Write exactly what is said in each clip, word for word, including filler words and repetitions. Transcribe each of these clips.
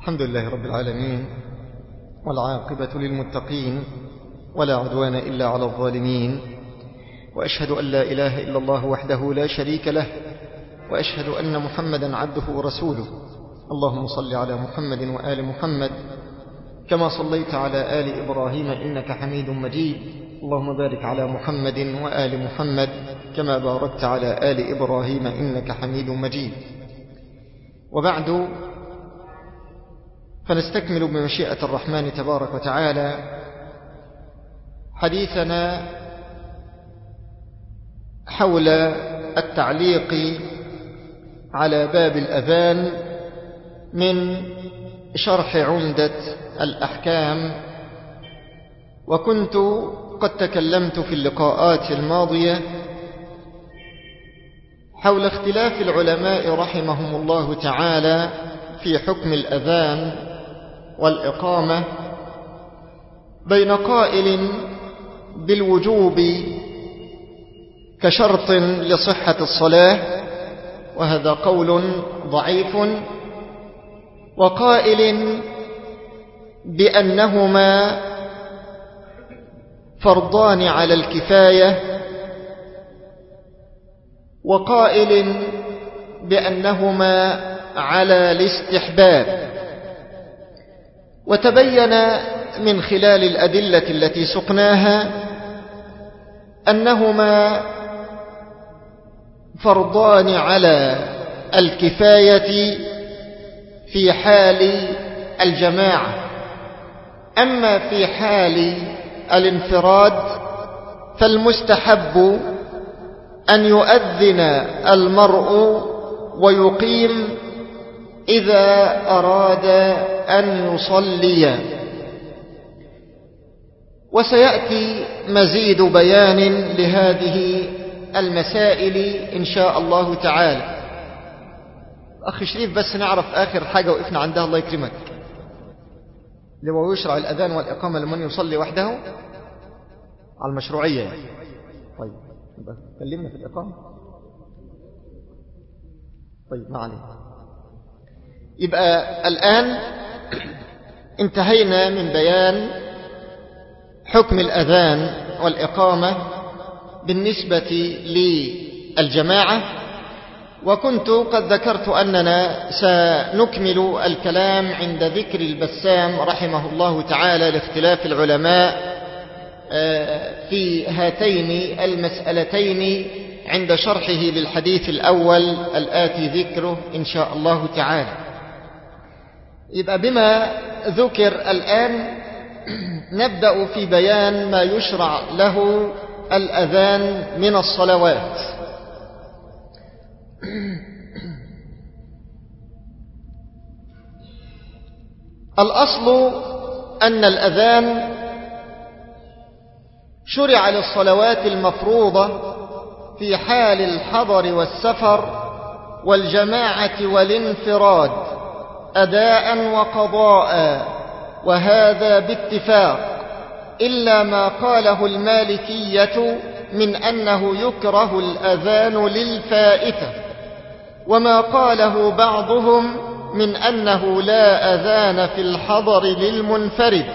الحمد لله رب العالمين، والعاقبة للمتقين، ولا عدوان إلا على الظالمين، وأشهد أن لا إله إلا الله وحده لا شريك له، وأشهد أن محمدا عبده ورسوله. اللهم صل على محمد وآل محمد كما صليت على آل إبراهيم إنك حميد مجيد. اللهم بارك على محمد وآل محمد كما باركت على آل إبراهيم إنك حميد مجيد. وبعد، فنستكمل بمشيئة الرحمن تبارك وتعالى حديثنا حول التعليق على باب الأذان من شرح عمدة الأحكام. وكنت قد تكلمت في اللقاءات الماضية حول اختلاف العلماء رحمهم الله تعالى في حكم الأذان والإقامة، بين قائل بالوجوب كشرط لصحة الصلاة، وهذا قول ضعيف، وقائل بأنهما فرضان على الكفاية، وقائل بأنهما على الاستحباب. وتبين من خلال الأدلة التي سقناها أنهما فرضان على الكفاية في حال الجماعة، أما في حال الانفراد فالمستحب أن يؤذن المرء ويقيم إذا أراد أن يصلي. وسيأتي مزيد بيان لهذه المسائل إن شاء الله تعالى. أخي شريف، بس نعرف آخر حاجة وقفنا عندها، الله يكرمك، لو يشرع الأذان والإقامة لمن يصلي وحده على المشروعية يعني. طيب كلمنا في الإقامة. طيب ما عليه. يبقى الآن انتهينا من بيان حكم الأذان والإقامة بالنسبة للجماعة، وكنت قد ذكرت أننا سنكمل الكلام عند ذكر البسام رحمه الله تعالى لاختلاف العلماء في هاتين المسألتين عند شرحه للحديث الأول الآتي ذكره إن شاء الله تعالى. يبقى بما ذكر الآن نبدأ في بيان ما يشرع له الأذان من الصلوات. الأصل أن الأذان شرع للصلوات المفروضة في حال الحضر والسفر والجماعة والانفراد أداء وقضاء، وهذا باتفاق، إلا ما قاله المالكية من أنه يكره الأذان للفائتة، وما قاله بعضهم من أنه لا أذان في الحضر للمنفرد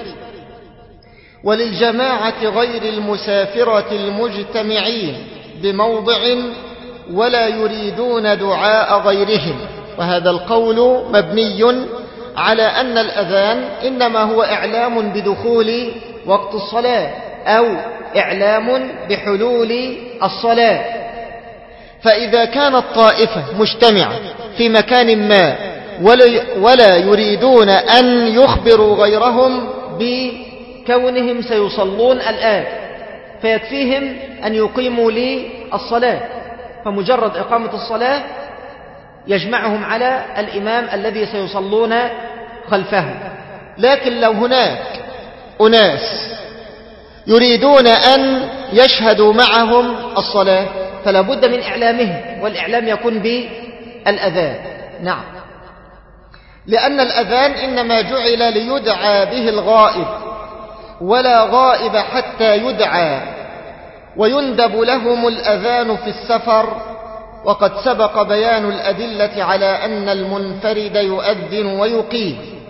وللجماعة غير المسافرة المجتمعين بموضع ولا يريدون دعاء غيرهم. وهذا القول مبني على أن الأذان إنما هو إعلام بدخول وقت الصلاة أو إعلام بحلول الصلاة. فإذا كانت طائفة مجتمعة في مكان ما ولا يريدون أن يخبروا غيرهم بكونهم سيصلون الآن، فيكفيهم أن يقيموا لي الصلاة، فمجرد إقامة الصلاة يجمعهم على الإمام الذي سيصلون خلفه. لكن لو هناك أناس يريدون أن يشهدوا معهم الصلاة فلا بد من إعلامهم، والإعلام يكون بالأذان. نعم، لأن الأذان إنما جعل ليدعى به الغائب، ولا غائب حتى يدعى، ويندب لهم الأذان في السفر. وقد سبق بيان الأدلة على أن المنفرد يؤذن ويقيم،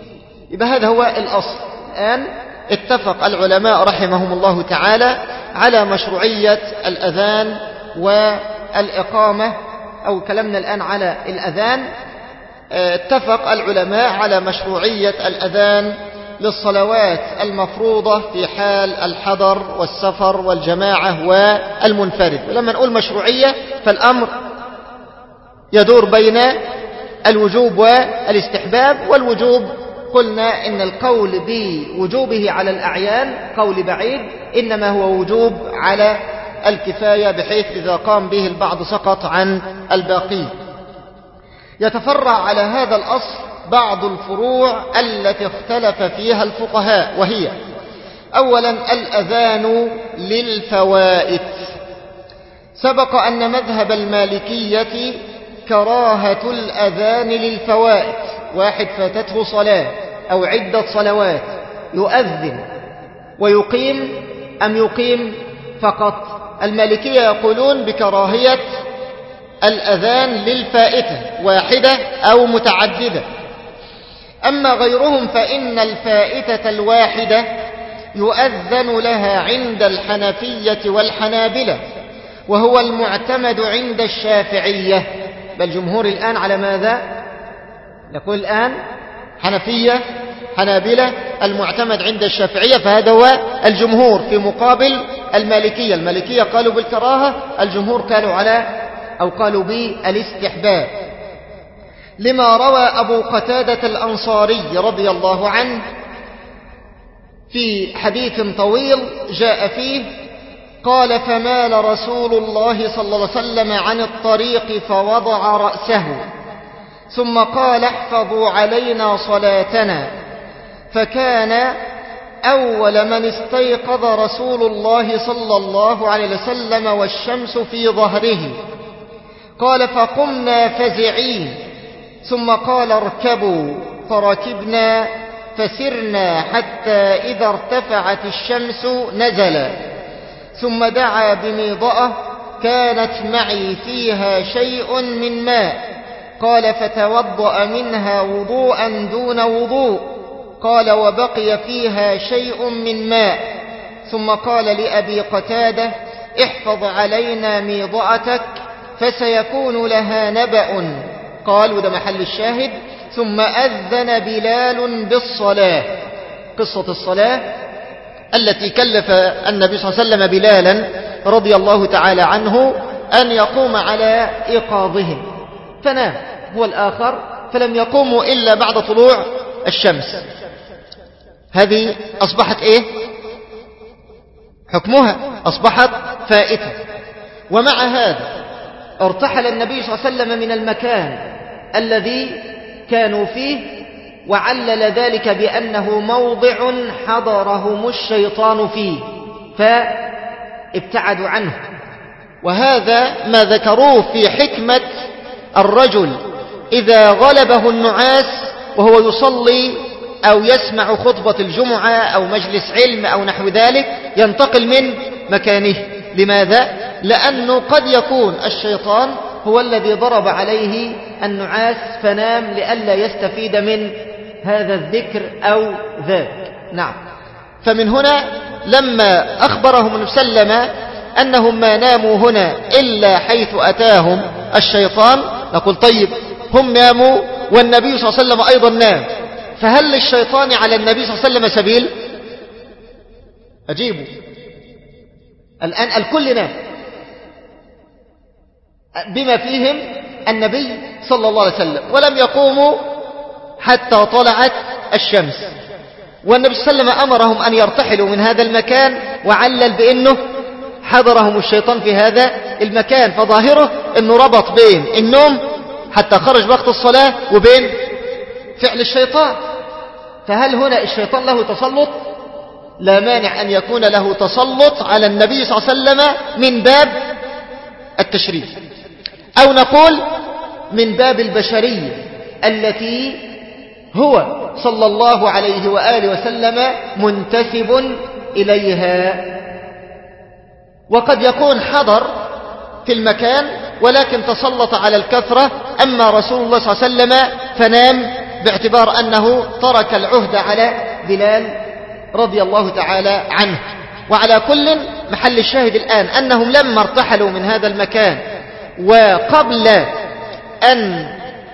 يبقى هذا هو الأصل. الآن اتفق العلماء رحمهم الله تعالى على مشروعية الأذان والإقامة، أو كلامنا الآن على الأذان. اتفق العلماء على مشروعية الأذان للصلوات المفروضة في حال الحضر والسفر والجماعة والمنفرد. ولما نقول مشروعية فالأمر يدور بين الوجوب والاستحباب. والوجوب قلنا إن القول بوجوبه على الأعيان قول بعيد، إنما هو وجوب على الكفاية، بحيث إذا قام به البعض سقط عن الباقي. يتفرع على هذا الأصل بعض الفروع التي اختلف فيها الفقهاء، وهي أولا الأذان للفوائت. سبق أن مذهب المالكية كراهة الأذان للفوائت، واحد فاتته صلاة أو عدة صلوات يؤذن ويقيم أم يقيم فقط؟ المالكية يقولون بكراهية الأذان للفائتة، واحدة أو متعددة. أما غيرهم فإن الفائتة الواحدة يؤذن لها عند الحنفية والحنابلة، وهو المعتمد عند الشافعية. بل جمهور الآن على ماذا؟ نقول الآن حنفية حنابلة، المعتمد عند الشافعية، فهذا هو الجمهور في مقابل المالكية. المالكية قالوا بالكراهة، الجمهور قالوا على أو قالوا بالاستحباب، لما روى أبو قتادة الأنصاري رضي الله عنه في حديث طويل جاء فيه قال: فمال رسول الله صلى الله عليه وسلم عن الطريق فوضع رأسه ثم قال: احفظوا علينا صلاتنا. فكان أول من استيقظ رسول الله صلى الله عليه وسلم والشمس في ظهره. قال: فقمنا فزعين، ثم قال: اركبوا، فركبنا فسرنا حتى إذا ارتفعت الشمس نزل، ثم دعا بميضأة كانت معي فيها شيء من ماء. قال: فتوضأ منها وضوءا دون وضوء. قال: وبقي فيها شيء من ماء. ثم قال لأبي قتادة: احفظ علينا ميضأتك فسيكون لها نبأ. قال، وده محل الشاهد: ثم أذن بلال بالصلاة. قصة الصلاة التي كلف النبي صلى الله عليه وسلم بلالا رضي الله تعالى عنه أن يقوم على إيقاظهم، فنام هو الآخر، فلم يقوموا إلا بعد طلوع الشمس. هذه أصبحت إيه؟ حكمها أصبحت فائتة. ومع هذا ارتحل النبي صلى الله عليه وسلم من المكان الذي كانوا فيه، وعلل ذلك بأنه موضع حضرهم الشيطان فيه فابتعدوا عنه. وهذا ما ذكروه في حكمة الرجل إذا غلبه النعاس وهو يصلي أو يسمع خطبة الجمعة أو مجلس علم أو نحو ذلك، ينتقل من مكانه. لماذا؟ لأنه قد يكون الشيطان هو الذي ضرب عليه النعاس فنام لئلا يستفيد من هذا الذكر أو ذاك. نعم. فمن هنا لما أخبرهم النبي صلى الله عليه وسلم أنهم ما ناموا هنا إلا حيث أتاهم الشيطان، نقول طيب هم ناموا والنبي صلى الله عليه وسلم أيضا نام، فهل للشيطان على النبي صلى الله عليه وسلم سبيل؟ أجيبوا. الآن الكل نام بما فيهم النبي صلى الله عليه وسلم، ولم يقوموا حتى طلعت الشمس. والنبي صلى الله عليه وسلم أمرهم أن يرتحلوا من هذا المكان، وعلل بأنه حضرهم الشيطان في هذا المكان، فظاهره أنه ربط بين النوم حتى خرج وقت الصلاة وبين فعل الشيطان. فهل هنا الشيطان له تسلط؟ لا مانع أن يكون له تسلط على النبي صلى الله عليه وسلم من باب التشريف، أو نقول من باب البشرية التي هو صلى الله عليه وآله وسلم منتسب إليها. وقد يكون حضر في المكان ولكن تسلط على الكثرة، أما رسول الله صلى الله عليه وسلم فنام باعتبار أنه ترك العهد على بلال رضي الله تعالى عنه. وعلى كل محل الشاهد الآن أنهم لما ارتحلوا من هذا المكان وقبل أن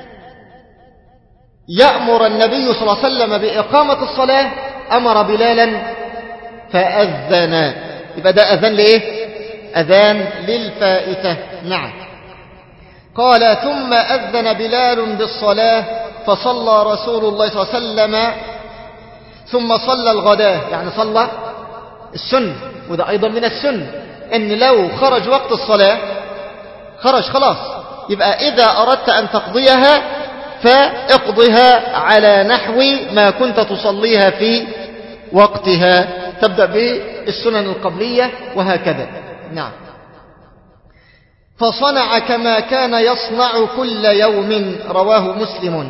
يأمر النبي صلى الله عليه وسلم بإقامة الصلاة أمر بلالا فأذن. يبقى ده أذن لإيه؟ أذان للفائتة. نعم. قال ثم أذن بلال بالصلاة فصلى رسول الله صلى الله عليه وسلم ثم صلى الغداة، يعني صلى السنة. وده أيضا من السنة إن لو خرج وقت الصلاة خرج خلاص، يبقى إذا أردت أن تقضيها فاقضها على نحو ما كنت تصليها في وقتها، تبدأ بالسنن القبلية وهكذا. نعم. فصنع كما كان يصنع كل يوم، رواه مسلم.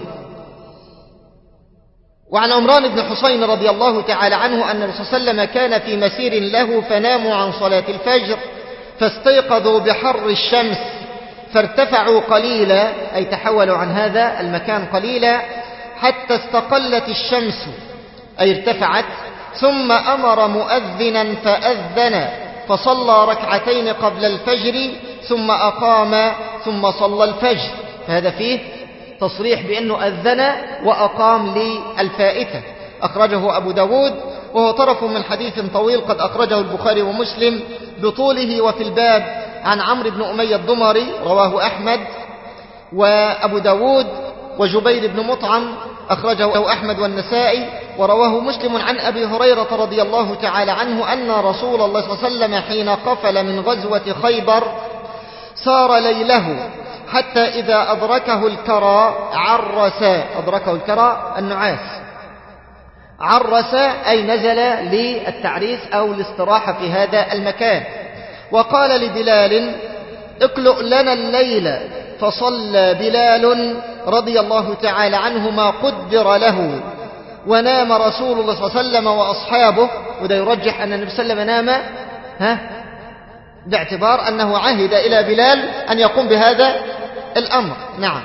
وعن عمران بن حسين رضي الله تعالى عنه أن الرسول صلى الله عليه وسلم كان في مسير له فناموا عن صلاة الفجر فاستيقظوا بحر الشمس فارتفعوا قليلا، أي تحولوا عن هذا المكان قليلا حتى استقلت الشمس، أي ارتفعت، ثم أمر مؤذنا فأذن فصلى ركعتين قبل الفجر ثم أقام ثم صلى الفجر. فهذا فيه تصريح بأنه أذن وأقام للفائتة. أخرجه أبو داود وهو طرف من حديث طويل قد أخرجه البخاري ومسلم بطوله، وفي الباب عن عمرو بن أمية الضمري رواه أحمد وأبو داود، وجبير بن مطعم أخرجه أحمد والنسائي، ورواه مسلم عن أبي هريرة رضي الله تعالى عنه أن رسول الله صلى الله عليه وسلم حين قفل من غزوة خيبر سار ليله حتى إذا أدركه الكرى عرس. أدركه الكرى النعاس، عرس أي نزل للتعريس أو الاستراحة في هذا المكان. وقال لبلال اكلؤ لنا الليل، فصلى بلال رضي الله تعالى عنه ما قدر له، ونام رسول الله صلى الله عليه وسلم وأصحابه. وده يرجح أن النبي صلى الله عليه وسلم نام ها باعتبار أنه عهد إلى بلال أن يقوم بهذا الأمر. نعم.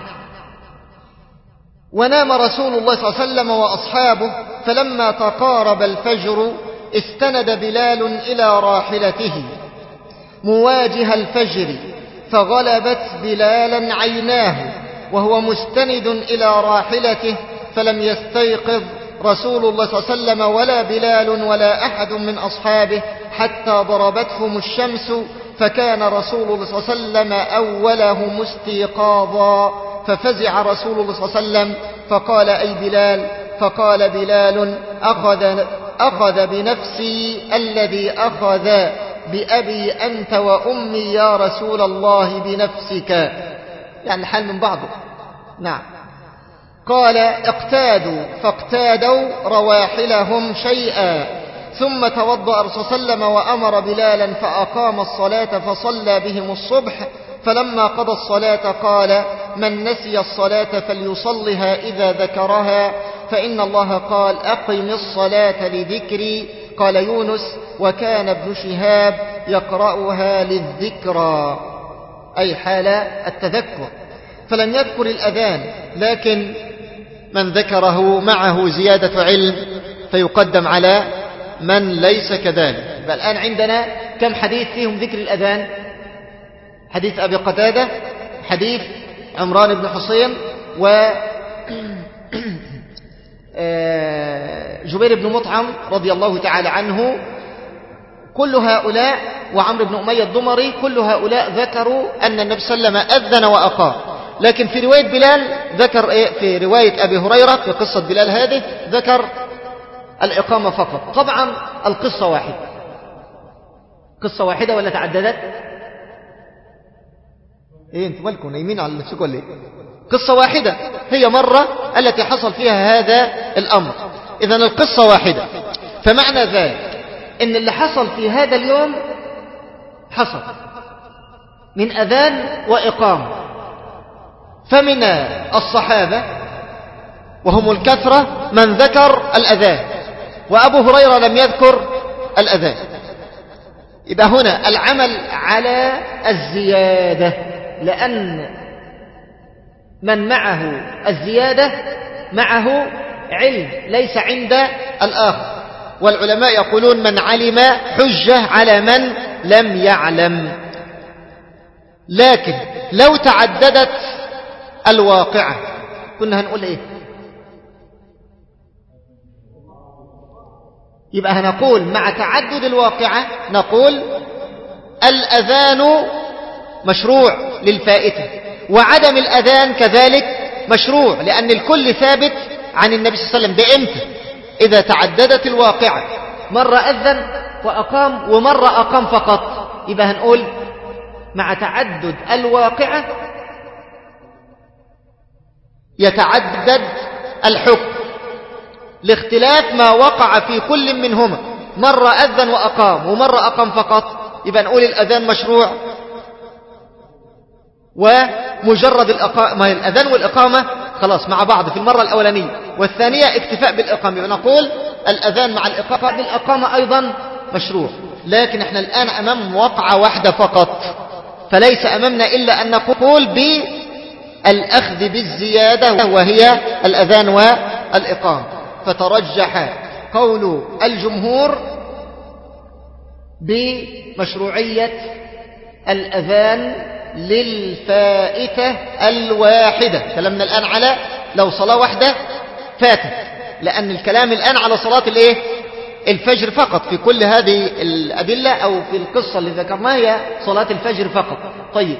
ونام رسول الله صلى الله عليه وسلم وأصحابه فلما تقارب الفجر استند بلال إلى راحلته مواجه الفجر فغلبت بلالا عيناه وهو مستند إلى راحلته، فلم يستيقظ رسول الله صلى الله عليه وسلم ولا بلال ولا أحد من أصحابه حتى ضربتهم الشمس، فكان رسول الله صلى الله عليه وسلم أولهم استيقاظا، ففزع رسول الله صلى الله عليه وسلم فقال أي بلال؟ فقال بلال أخذ, أخذ بنفسي الذي أخذ بأبي أنت وأمي يا رسول الله بنفسك، يعني الحال من بعضه. نعم. قال اقتادوا فاقتادوا رواحلهم شيئا، ثم توضأ الرسول صلى الله عليه وسلم وأمر بلالا فأقام الصلاة فصلى بهم الصبح، فلما قضى الصلاة قال من نسي الصلاة فليصلها إذا ذكرها، فإن الله قال أقم الصلاة لذكري. قال يونس وكان ابن شهاب يقرأها للذكرى، أي حال التذكر، فلم يذكر الأذان، لكن من ذكره معه زيادة علم فيقدم على من ليس كذلك. بل الآن عندنا كم حديث فيهم ذكر الأذان؟ حديث أبي قتادة، حديث عمران بن حسين، و جبير بن مطعم رضي الله تعالى عنه، كل هؤلاء، وعمرو بن أمية الضمري، كل هؤلاء ذكروا أن النبي صلى الله عليه وسلم أذن وأقام. لكن في رواية بلال ذكر إيه؟ في رواية أبي هريرة في قصة بلال هذه ذكر الإقامة فقط. طبعا القصة واحدة، قصة واحدة ولا تعددت؟ ايه انتوا مالكم نايمين على نفسكم ولا ايه؟ قصة واحدة هي مرة التي حصل فيها هذا الأمر. إذن القصة واحدة، فمعنى ذلك إن اللي حصل في هذا اليوم حصل من أذان وإقامة، فمن الصحابة وهم الكثرة من ذكر الأذان، وأبو هريرة لم يذكر الأذان. يبقى هنا العمل على الزيادة، لأن من معه الزيادة معه علم ليس عند الآخر. والعلماء يقولون من علم حجة على من لم يعلم. لكن لو تعددت الواقعة كنا هنقول إيه؟ يبقى هنقول مع تعدد الواقعة نقول الأذان مشروع للفائتة، وعدم الأذان كذلك مشروع، لأن الكل ثابت عن النبي صلى الله عليه وسلم. بإمتى؟ إذا تعددت الواقعة، مرة أذن وأقام ومرة أقام فقط، يبقى هنقول مع تعدد الواقعة يتعدد الحكم لاختلاف ما وقع في كل منهما، مرة أذن وأقام ومرة أقام فقط، يبقى نقول الأذان مشروع ومجرد الأقامة، الأذان والإقامة خلاص مع بعض في المرة الأولانية، والثانية اكتفاء بالإقامة، يبقى نقول الأذان مع الإقامة بالإقامة أيضا مشروع. لكن احنا الآن أمام وقعة واحدة فقط، فليس أمامنا إلا أن نقول بالأخذ بالزيادة وهي الأذان والإقامة. فترجح قول الجمهور بمشروعية الأذان للفائتة الواحدة. كلامنا الآن على لو صلاة واحدة فاتت، لأن الكلام الآن على صلاة الايه الفجر فقط. في كل هذه الأدلة أو في القصة اللي ذكرناها هي صلاة الفجر فقط. طيب،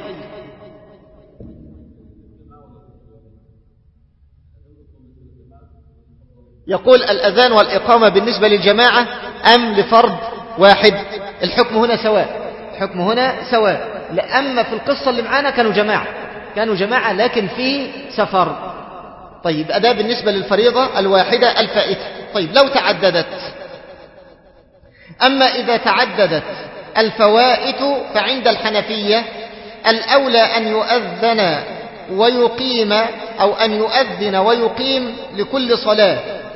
يقول الأذان والإقامة بالنسبة للجماعة أم لفرد واحد؟ الحكم هنا سواء، الحكم هنا سواء. لأما في القصة اللي معانا كانوا جماعة، كانوا جماعة لكن في سفر. طيب، أداء بالنسبة للفريضة الواحدة الفائتة. طيب، لو تعددت، أما إذا تعددت الفوائت فعند الحنفية الأولى أن يؤذن ويقيم، أو أن يؤذن ويقيم لكل صلاة.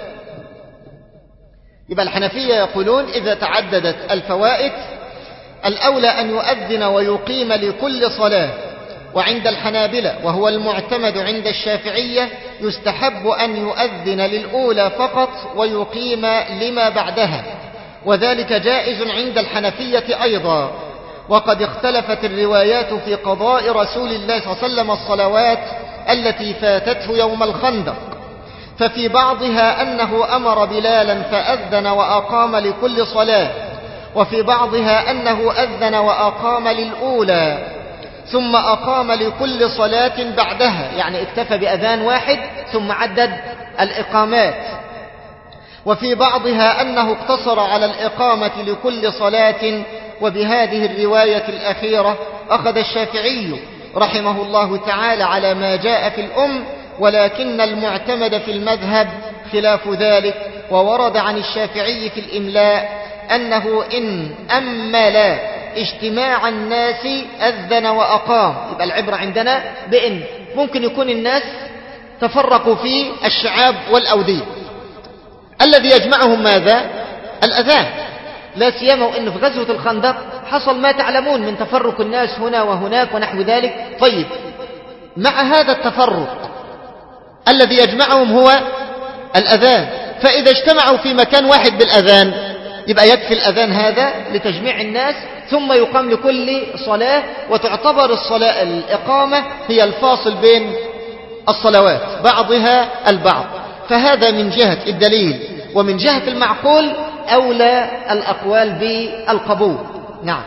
يبقى الحنفية يقولون إذا تعددت الفوائت الأولى أن يؤذن ويقيم لكل صلاة. وعند الحنابلة وهو المعتمد عند الشافعية يستحب أن يؤذن للأولى فقط ويقيم لما بعدها، وذلك جائز عند الحنفية أيضا. وقد اختلفت الروايات في قضاء رسول الله صلى الله عليه وسلم الصلوات التي فاتته يوم الخندق، ففي بعضها أنه أمر بلالا فأذن وأقام لكل صلاة، وفي بعضها أنه أذن وأقام للأولى ثم أقام لكل صلاة بعدها، يعني اكتفى بأذان واحد ثم عدد الإقامات. وفي بعضها أنه اقتصر على الإقامة لكل صلاة. وبهذه الرواية الأخيرة أخذ الشافعي رحمه الله تعالى على ما جاء في الأم، ولكن المعتمد في المذهب خلاف ذلك. وورد عن الشافعي في الإملاء أنه إن أمل اجتماع الناس أذن وأقام. يبقى العبرة عندنا بإن ممكن يكون الناس تفرقوا في الشعاب والأودية، الذي يجمعهم ماذا؟ الأذان، لا سيما وإن في غزوة الخندق حصل ما تعلمون من تفرق الناس هنا وهناك ونحو ذلك. طيب، مع هذا التفرق الذي يجمعهم هو الأذان، فإذا اجتمعوا في مكان واحد بالأذان يبقى يكفي الأذان هذا لتجميع الناس، ثم يقام لكل صلاة، وتعتبر الصلاة الإقامة هي الفاصل بين الصلوات بعضها البعض. فهذا من جهة الدليل، ومن جهة المعقول أولى الأقوال بالقبول. نعم.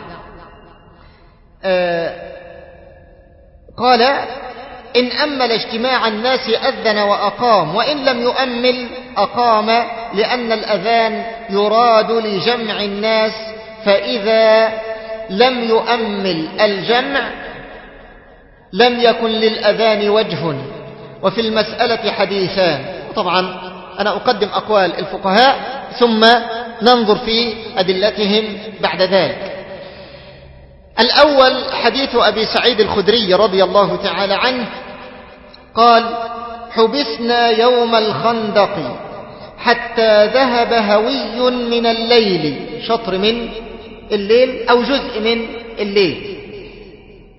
آه قال إن أمل اجتماع الناس أذن وأقام، وإن لم يؤمل أقام، لأن الأذان يراد لجمع الناس، فإذا لم يؤمل الجمع لم يكن للأذان وجه. وفي المسألة حديثان. طبعا أنا أقدم أقوال الفقهاء ثم ننظر في أدلتهم بعد ذلك. الأول حديث أبي سعيد الخدري رضي الله تعالى عنه قال: حبسنا يوم الخندق حتى ذهب هوي من الليل، شطر من الليل أو جزء من الليل،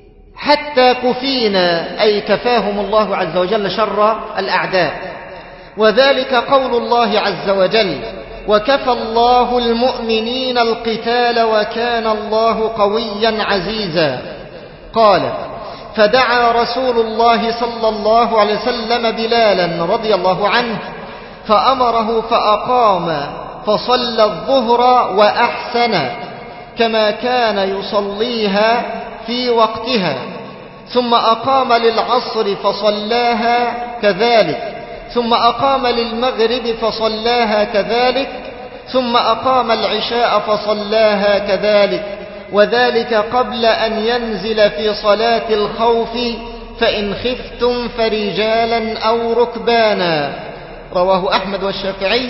حتى كفينا، أي كفاهم الله عز وجل شر الأعداء، وذلك قول الله عز وجل: وكفى الله المؤمنين القتال وكان الله قويا عزيزا. قال: فدعا رسول الله صلى الله عليه وسلم بلالا رضي الله عنه فأمره فأقام فصلى الظهر وأحسن كما كان يصليها في وقتها، ثم أقام للعصر فصلاها كذلك، ثم أقام للمغرب فصلاها كذلك، ثم أقام العشاء فصلاها كذلك، وذلك قبل أن ينزل في صلاة الخوف فإن خفتم فرجالا أو ركبانا. رواه أحمد والشافعي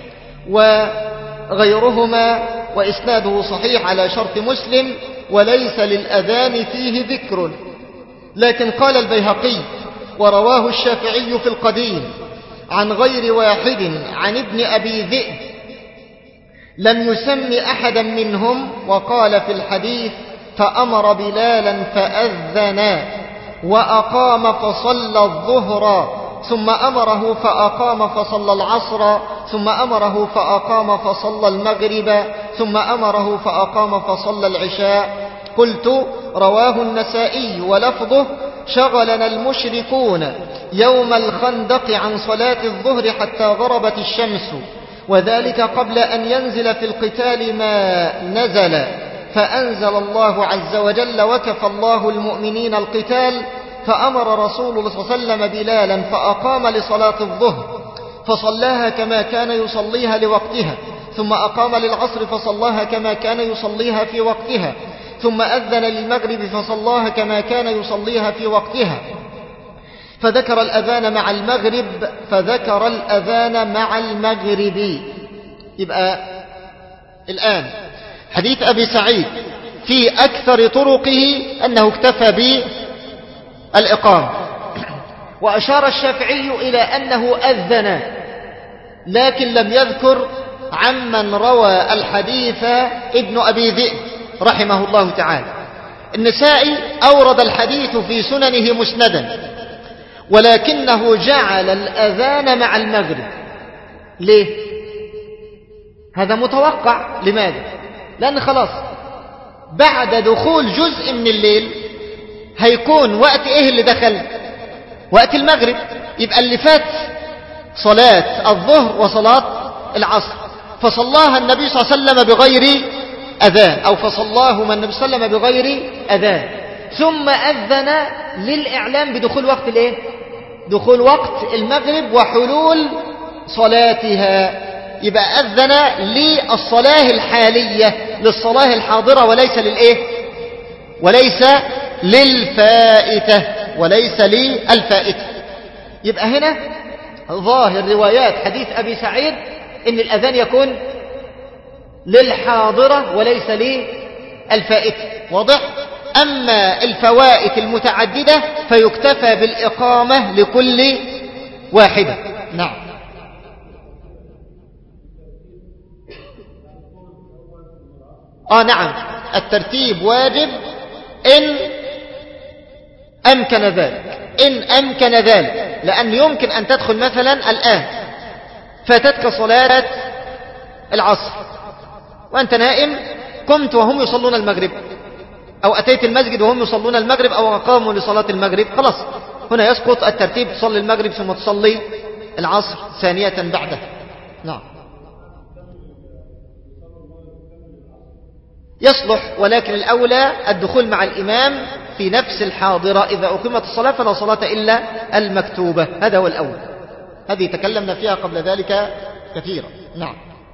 وغيرهما، وإسناده صحيح على شرط مسلم، وليس للأذان فيه ذكر. لكن قال البيهقي: ورواه الشافعي في القديم عن غير واحد عن ابن أبي ذئب لم يسم أحدا منهم، وقال في الحديث: فأمر بلالا فأذن وأقام فصلى الظهر، ثم أمره فأقام فصلى العصر، ثم أمره فأقام فصلى المغرب، ثم أمره فأقام فصلى العشاء. قلت: رواه النسائي ولفظه: شغلنا المشركون يوم الخندق عن صلاة الظهر حتى غربت الشمس، وذلك قبل أن ينزل في القتال ما نزل، فأنزل الله عز وجل: وكفى الله المؤمنين القتال، فأمر رسول الله صلى الله عليه وسلم بلالا فأقام لصلاة الظهر فصلاها كما كان يصليها لوقتها، ثم أقام للعصر فصلاها كما كان يصليها في وقتها، ثم أذن للمغرب فصلاها كما كان يصليها في وقتها، فذكر الأذان مع المغرب فذكر الأذان مع المغرب. يبقى الآن حديث أبي سعيد في أكثر طرقه أنه اكتفى بالإقامة، وأشار الشافعي إلى أنه أذن، لكن لم يذكر عمن روى الحديث ابن أبي ذئب رحمه الله تعالى. النسائي أورد الحديث في سننه مسندا، ولكنه جعل الأذان مع المغرب. ليه؟ هذا متوقع. لماذا؟ لأن خلاص بعد دخول جزء من الليل هيكون وقت إيه اللي دخل؟ وقت المغرب. يبقى اللي فات صلاة الظهر وصلاة العصر، فصلاها النبي صلى الله عليه وسلم بغير أذان، أو فصلاهما النبي صلى الله عليه وسلم بغير أذان، ثم أذن للإعلام بدخول وقت الإيه؟ دخول وقت المغرب وحلول صلاتها. يبقى أذن للصلاة الحالية، للصلاة الحاضرة، وليس للإيه؟ وليس للفائتة، وليس للفائتة. يبقى هنا ظاهر روايات حديث أبي سعيد إن الأذان يكون للحاضرة وليس للفائتة. واضح؟ أما الفوائت المتعددة فيكتفى بالإقامة لكل واحدة. نعم. آه نعم، الترتيب واجب إن أمكن ذلك، إن أمكن ذلك، لأن يمكن أن تدخل مثلا الآن فاتتك صلاة العصر وأنت نائم، قمت وهم يصلون المغرب، أو أتيت المسجد وهم يصلون المغرب، أو أقاموا لصلاة المغرب، خلاص هنا يسقط الترتيب، تصلي المغرب ثم تصلي العصر ثانية بعده. نعم يصلح، ولكن الأولى الدخول مع الإمام في نفس الحاضرة. إذا أقيمت الصلاة فلا صلاة إلا المكتوبة، هذا هو الأول. هذه تكلمنا فيها قبل ذلك كثيرا. نعم.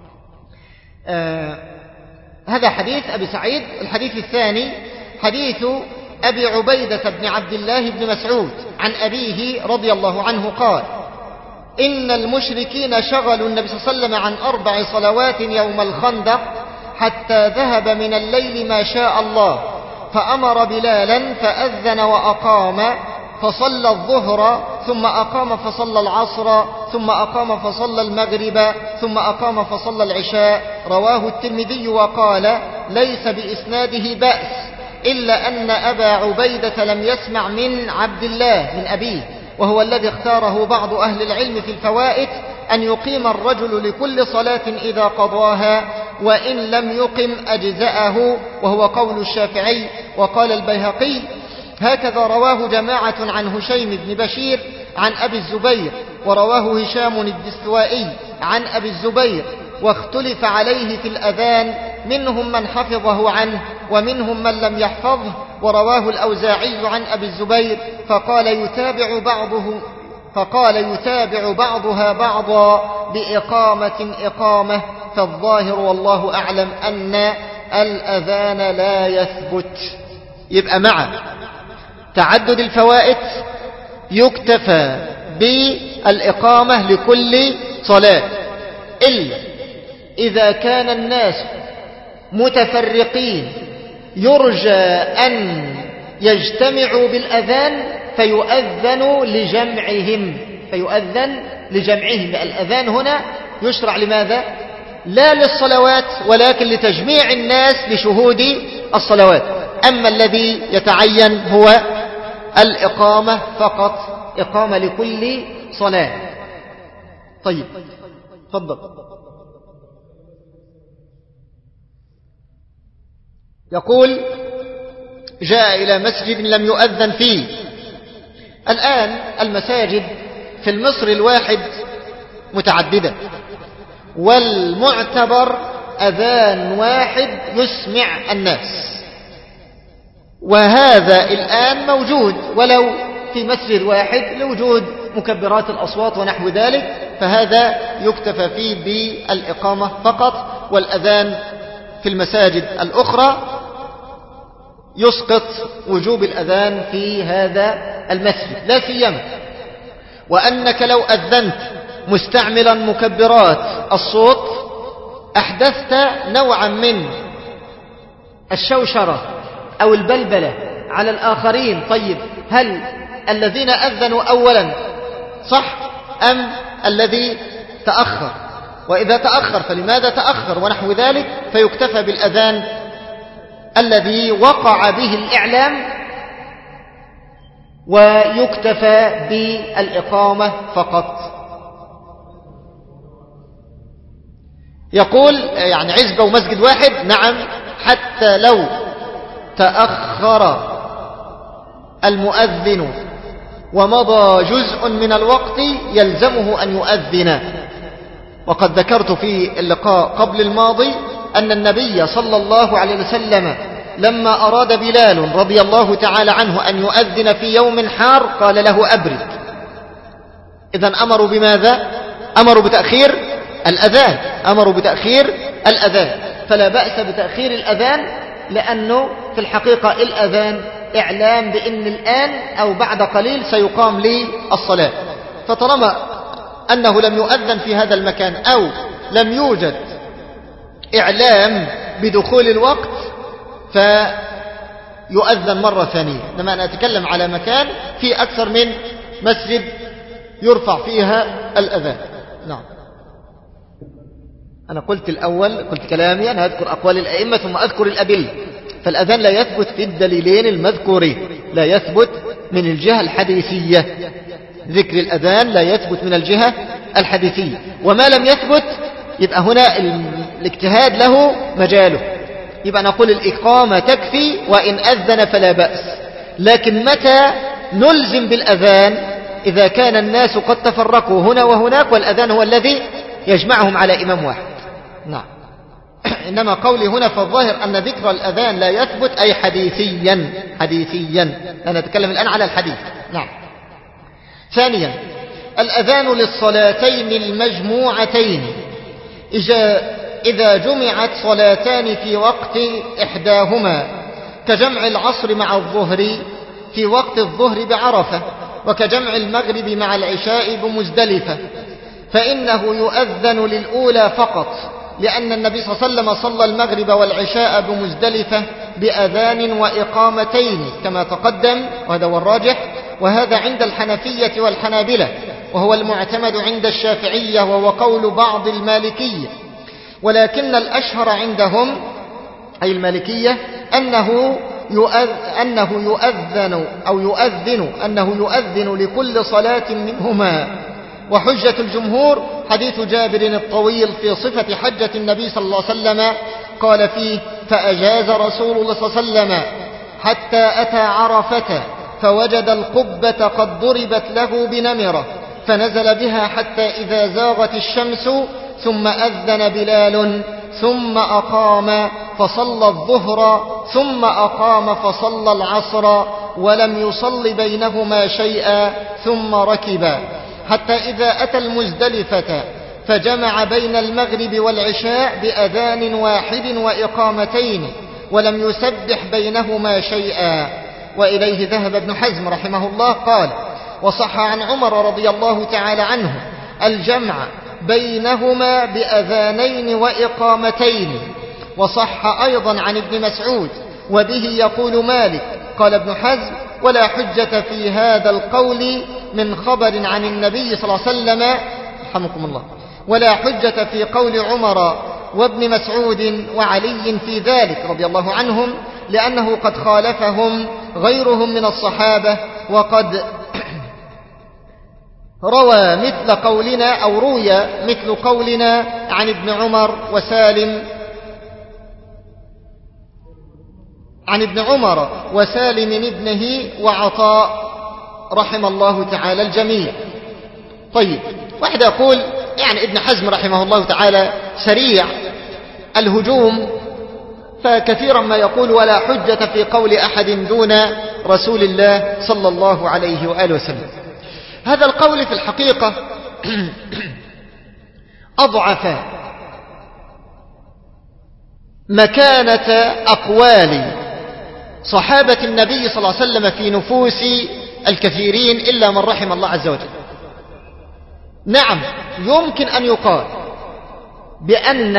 آه هذا حديث أبي سعيد. الحديث الثاني حديث أبي عبيدة بن عبد الله بن مسعود عن أبيه رضي الله عنه قال: إن المشركين شغلوا النبي صلى الله عليه وسلم عن أربع صلوات يوم الخندق حتى ذهب من الليل ما شاء الله، فأمر بلالا فأذن وأقام فصلى الظهر، ثم أقام فصلى العصر، ثم أقام فصلى المغرب، ثم أقام فصلى العشاء. رواه الترمذي وقال: ليس بإسناده بأس، إلا أن أبا عبيدة لم يسمع من عبد الله من أبيه، وهو الذي اختاره بعض أهل العلم في الفوائد، أن يقيم الرجل لكل صلاة إذا قضاها، وإن لم يقم أجزأه، وهو قول الشافعي. وقال البيهقي: هكذا رواه جماعة عن هشيم بن بشير عن أبي الزبير، ورواه هشام الدستوائي عن أبي الزبير، واختلف عليه في الأذان، منهم من حفظه عنه ومنهم من لم يحفظه. ورواه الأوزاعي عن أبي الزبير فقال يتابع بعضه فقال يتابع بعضها بعضا بإقامة إقامة. فالظاهر والله أعلم أن الأذان لا يثبت. يبقى مع تعدد الفوائد يكتفى بالإقامة لكل صلاة، إلا إذا كان الناس متفرقين يرجى أن يجتمعوا بالأذان فيؤذن لجمعهم فيؤذن لجمعهم الأذان هنا يشرع لماذا؟ لا للصلوات، ولكن لتجميع الناس لشهود الصلوات. أما الذي يتعين هو الإقامة فقط، إقامة لكل صلاة. طيب تفضل. يقول: جاء إلى مسجد لم يؤذن فيه. الآن المساجد في المصر الواحد متعددة، والمعتبر أذان واحد يسمع الناس، وهذا الآن موجود ولو في مسجد واحد لوجود مكبرات الأصوات ونحو ذلك، فهذا يكتفى فيه بالإقامة فقط. والأذان في المساجد الأخرى يسقط وجوب الأذان في هذا المسجد، لا سيما وأنك لو أذنت مستعملا مكبرات الصوت أحدثت نوعا من الشوشرة أو البلبلة على الآخرين. طيب هل الذين أذنوا أولا صح أم الذي تأخر؟ وإذا تأخر فلماذا تأخر ونحو ذلك، فيكتفى بالأذان الذي وقع به الإعلام، ويكتفى بالإقامة فقط. يقول يعني عزبة ومسجد واحد، نعم، حتى لو تأخر المؤذن ومضى جزء من الوقت يلزمه أن يؤذن. وقد ذكرت في اللقاء قبل الماضي أن النبي صلى الله عليه وسلم لما أراد بلال رضي الله تعالى عنه أن يؤذن في يوم حار قال له أبرد. إذن أمروا بماذا؟ أمروا بتأخير الأذان أمروا بتأخير الأذان فلا بأس بتأخير الأذان، لأنه في الحقيقة الأذان إعلام بأن الآن أو بعد قليل سيقام لي الصلاة. فطالما أنه لم يؤذن في هذا المكان أو لم يوجد إعلام بدخول الوقت فيؤذن مرة ثانية. إنما أنا أتكلم على مكان في أكثر من مسجد يرفع فيها الأذان. نعم، أنا قلت الأول قلت كلامي، أنا أذكر أقوال الأئمة ثم أذكر الأدلة. فالأذان لا يثبت في الدليلين المذكورين، لا يثبت من الجهة الحديثية، ذكر الأذان لا يثبت من الجهة الحديثية. وما لم يثبت يبقى هنا الاجتهاد له مجاله، يبقى نقول الإقامة تكفي وإن أذن فلا بأس. لكن متى نلزم بالأذان؟ إذا كان الناس قد تفرقوا هنا وهناك والأذان هو الذي يجمعهم على إمام واحد. نعم. إنما قولي هنا فالظاهر أن ذكر الأذان لا يثبت أي حديثيا حديثيا أنا أتكلم الآن على الحديث. نعم. ثانيا، الأذان للصلاتين المجموعتين إذا جمعت صلاتان في وقت إحداهما، كجمع العصر مع الظهر في وقت الظهر بعرفة، وكجمع المغرب مع العشاء بمزدلفة، فإنه يؤذن للأولى فقط، لأن النبي صلى الله عليه وسلم صلى المغرب والعشاء بمزدلفة بأذان وإقامتين كما تقدم، وهذا هو الراجح، وهذا عند الحنفية والحنابلة، وهو المعتمد عند الشافعية، وهو قول بعض المالكية. ولكن الأشهر عندهم أي المالكية أنه يؤذ أنه يؤذن أو يؤذن أنه يؤذن لكل صلاة منهما. وحجة الجمهور حديث جابر الطويل في صفة حجة النبي صلى الله عليه وسلم، قال فيه: فأجاز رسول الله صلى الله عليه وسلم حتى أتى عرفة فوجد القبة قد ضربت له بنمرة، فنزل بها حتى إذا زاغت الشمس، ثم أذن بلال، ثم أقام فصلى الظهر، ثم أقام فصلى العصر، ولم يصل بينهما شيئا، ثم ركب حتى إذا أتى المزدلفة فجمع بين المغرب والعشاء بأذان واحد وإقامتين، ولم يسبح بينهما شيئا. وإليه ذهب ابن حزم رحمه الله قال: وصح عن عمر رضي الله تعالى عنه الجمع بينهما بأذانين وإقامتين. وصح أيضا عن ابن مسعود، وبه يقول مالك. قال ابن حزم: ولا حجة في هذا القول من خبر عن النبي صلى الله عليه وسلم، رحمكم الله، ولا حجة في قول عمر وابن مسعود وعلي في ذلك رضي الله عنهم، لأنه قد خالفهم غيرهم من الصحابة، وقد روى مثل قولنا أو روي مثل قولنا عن ابن عمر وسالم عن ابن عمر وسالم ابنه وعطاء رحم الله تعالى الجميع. طيب، واحد يقول يعني ابن حزم رحمه الله تعالى سريع الهجوم، فكثيرا ما يقول: ولا حجة في قول أحد دون رسول الله صلى الله عليه وآله وسلم. هذا القول في الحقيقة أضعف مكانة أقوال صحابة النبي صلى الله عليه وسلم في نفوس الكثيرين إلا من رحم الله عز وجل. نعم، يمكن أن يقال بأن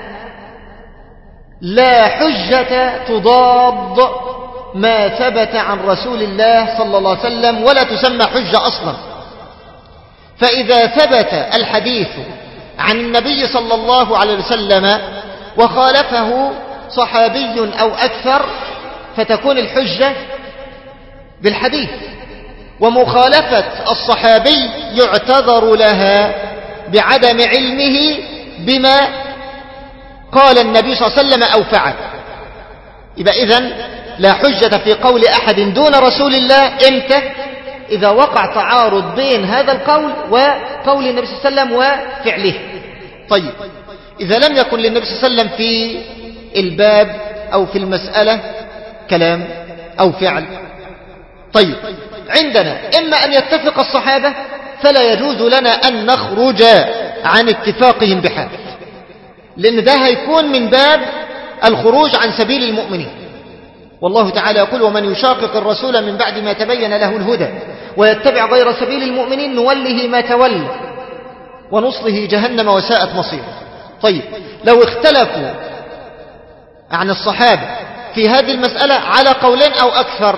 لا حجة تضاد ما ثبت عن رسول الله صلى الله عليه وسلم، ولا تسمى حجة أصلا. فإذا ثبت الحديث عن النبي صلى الله عليه وسلم وخالفه صحابي أو أكثر، فتكون الحجة بالحديث، ومخالفة الصحابي يعتذر لها بعدم علمه بما قال النبي صلى الله عليه وسلم أو فعل. يبقى إذن لا حجة في قول أحد دون رسول الله إمتى؟ إذا وقع تعارض بين هذا القول وقول النبي صلى الله عليه وسلم وفعله. طيب، إذا لم يكن للنبي صلى الله عليه وسلم في الباب أو في المسألة كلام أو فعل، طيب، عندنا إما أن يتفق الصحابة فلا يجوز لنا أن نخرج عن اتفاقهم بحال، لأن ده هيكون من باب الخروج عن سبيل المؤمنين. والله تعالى يقول: ومن يشاقق الرسول من بعد ما تبين له الهدى ويتبع غير سبيل المؤمنين نوله ما تولى ونصله جهنم وساءت مصيره. طيب، لو اختلفوا عن الصحابة في هذه المسألة على قولين أو أكثر،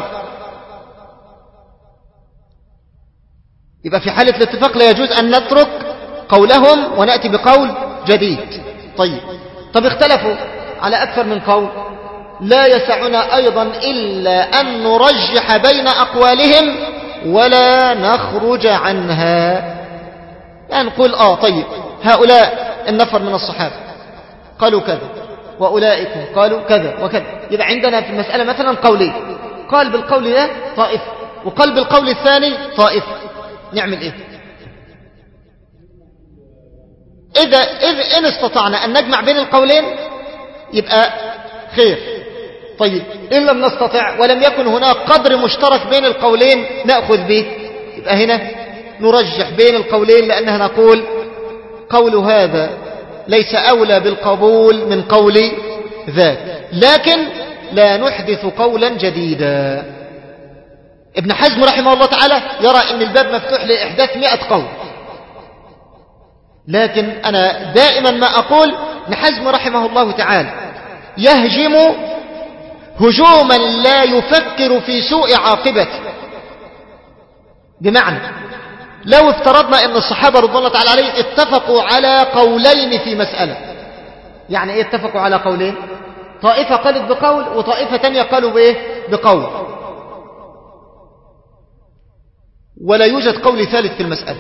يبقى في حالة الاتفاق لا يجوز أن نترك قولهم ونأتي بقول جديد. طيب، طب اختلفوا على أكثر من قول، لا يسعنا أيضا إلا أن نرجح بين أقوالهم ولا نخرج عنها. يعني نقول آه طيب، هؤلاء النفر من الصحابة قالوا كذا، وأولئكم قالوا كذا وكذا، يبقى عندنا في المسألة مثلا قولين، قال بالقول ده طائف وقال بالقول الثاني طائف، نعمل إيه؟ إذا إذ إن استطعنا أن نجمع بين القولين يبقى خير. طيب، إن لم نستطع ولم يكن هناك قدر مشترك بين القولين نأخذ به، يبقى هنا نرجح بين القولين، لأنها نقول قول هذا ليس أولى بالقبول من قول ذاك، لكن لا نحدث قولا جديدا. ابن حزم رحمه الله تعالى يرى أن الباب مفتوح لإحداث مئة قول، لكن أنا دائما ما أقول ابن حزم رحمه الله تعالى يهجم هجوما لا يفكر في سوء عاقبته. بمعنى لو افترضنا أن الصحابة رضي الله تعالى عليهم اتفقوا على قولين في مسألة، يعني ايه اتفقوا على قولين؟ طائفة قالت بقول وطائفة تانية قالوا بإيه؟ بقول، ولا يوجد قول ثالث في المسألة.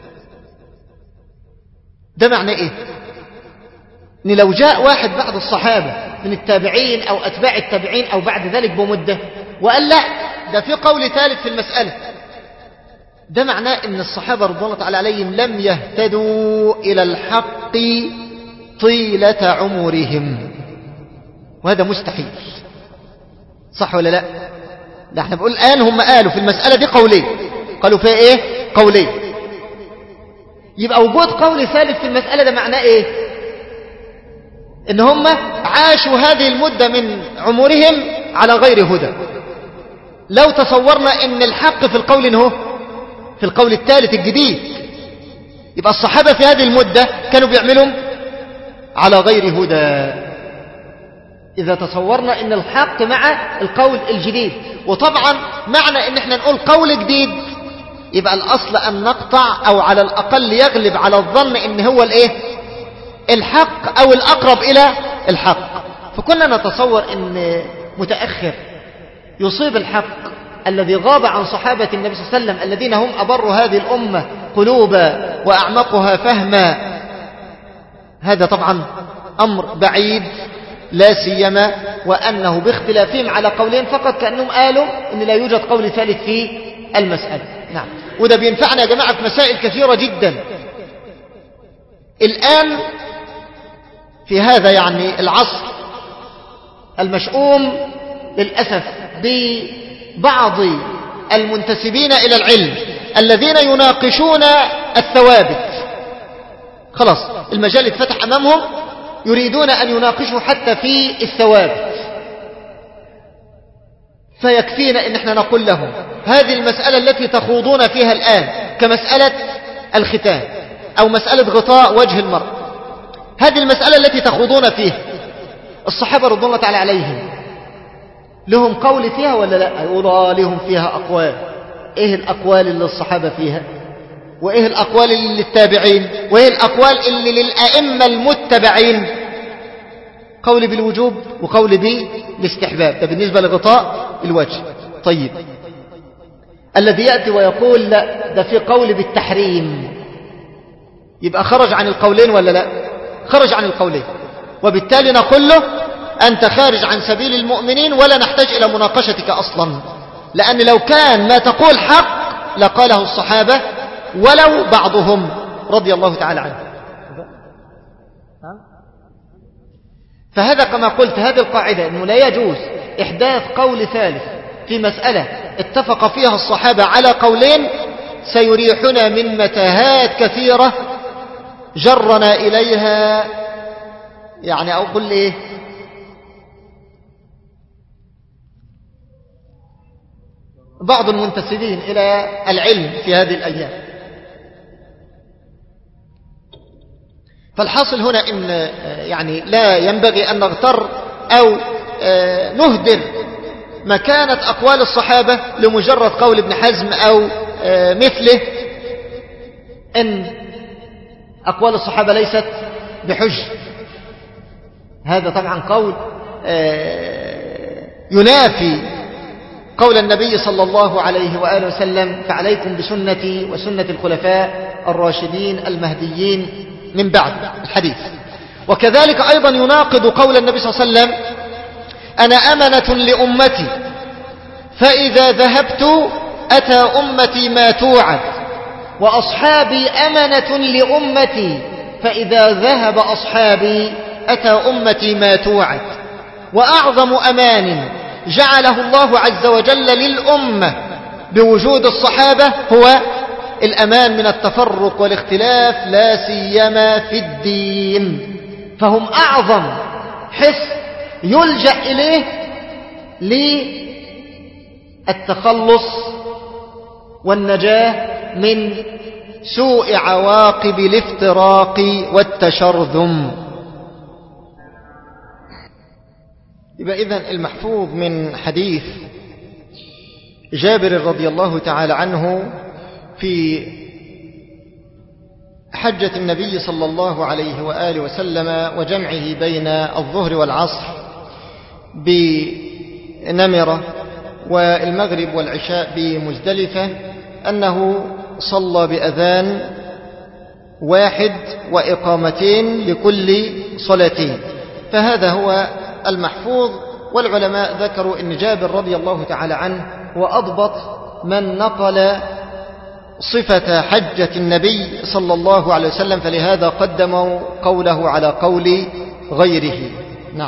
ده معنى إيه؟ إن لو جاء واحد بعد الصحابة من التابعين أو أتباع التابعين أو بعد ذلك بمدة وقال لا ده في قول ثالث في المسألة، ده معناه إن الصحابة رضوان الله تعالى عليهم لم يهتدوا إلى الحق طيلة عمرهم، وهذا مستحيل. صح ولا لا؟ ده احنا بقول الآن هم قالوا في المسألة دي قولين، قالوا فيها ايه؟ قولين. يبقى وجود قول ثالث في المسألة ده معناه ايه؟ ان هم عاشوا هذه المدة من عمرهم على غير هدى. لو تصورنا ان الحق في القول انه في القول الثالث الجديد، يبقى الصحابة في هذه المدة كانوا بيعملوا على غير هدى. إذا تصورنا ان الحق مع القول الجديد، وطبعا معنى ان احنا نقول قول جديد يبقى الأصل أن نقطع أو على الأقل يغلب على الظن ان هو الايه؟ الحق أو الأقرب إلى الحق. فكنا نتصور ان متأخر يصيب الحق الذي غاب عن صحابة النبي صلى الله عليه وسلم الذين هم أبر هذه الأمة قلوبا وأعمقها فهما، هذا طبعا أمر بعيد، لا سيما وأنه باختلافهم على قولين فقط كأنهم قالوا أن لا يوجد قول ثالث في المسألة. نعم، وده بينفعنا يا جماعة في مسائل كثيرة جدا. الآن في هذا يعني العصر المشؤوم للأسف ببعض المنتسبين إلى العلم الذين يناقشون الثوابت، خلاص المجال اتفتح أمامهم، يريدون أن يناقشوا حتى في الثوابت. فيكفينا أن احنا نقول لهم هذه المسألة التي تخوضون فيها الآن كمسألة الختان أو مسألة غطاء وجه المرء، هذه المسألة التي تخوضون فيها الصحابة رضوان الله تعالى عليهم لهم قول فيها ولا لا؟ يقولوا لهم فيها أقوال. إيه الأقوال اللي الصحابة فيها؟ وإيه الأقوال اللي للتابعين؟ وإيه الأقوال اللي للأئمة المتبعين؟ قول بالوجوب وقول بالاستحباب، ده بالنسبة لغطاء الوجه. طيب الذي يأتي ويقول لا ده في قول بالتحريم، يبقى خرج عن القولين ولا لا؟ خرج عن القولين، وبالتالي نقول له أنت خارج عن سبيل المؤمنين ولا نحتاج إلى مناقشتك أصلا، لأن لو كان ما تقول حق لقاله الصحابة ولو بعضهم رضي الله تعالى عنه. فهذا كما قلت هذه القاعدة أنه لا يجوز إحداث قول ثالث في مسألة اتفق فيها الصحابة على قولين سيريحنا من متاهات كثيرة جرنا إليها، يعني أقول إيه، بعض المنتسبين إلى العلم في هذه الأيام. فالحاصل هنا إن يعني لا ينبغي أن نغتر أو نهدر مكانة أقوال الصحابة لمجرد قول ابن حزم أو مثله أن أقوال الصحابة ليست بحج. هذا طبعا قول ينافي قول النبي صلى الله عليه وآله وسلم فعليكم بسنتي وسنة الخلفاء الراشدين المهديين من بعد الحديث. وكذلك أيضا يناقض قول النبي صلى الله عليه وسلم أنا أمنة لأمتي فإذا ذهبت أتى أمتي ما توعد، وأصحابي أمنة لأمتي فإذا ذهب أصحابي أتى أمتي ما توعد. وأعظم أمان جعله الله عز وجل للأمة بوجود الصحابة هو الأمان من التفرق والاختلاف، لا سيما في الدين، فهم أعظم حس يلجأ إليه للتخلص والنجاة من سوء عواقب الافتراق والتشرذم. يبقى إذن المحفوظ من حديث جابر رضي الله تعالى عنه في حجة النبي صلى الله عليه وآله وسلم وجمعه بين الظهر والعصر بنمرة والمغرب والعشاء بمزدلفة أنه صلى بأذان واحد وإقامتين لكل صلاتين، فهذا هو المحفوظ. والعلماء ذكروا أن جابر رضي الله تعالى عنه وأضبط من نقل صفة حجة النبي صلى الله عليه وسلم، فلهذا قدموا قوله على قول غيره. نعم.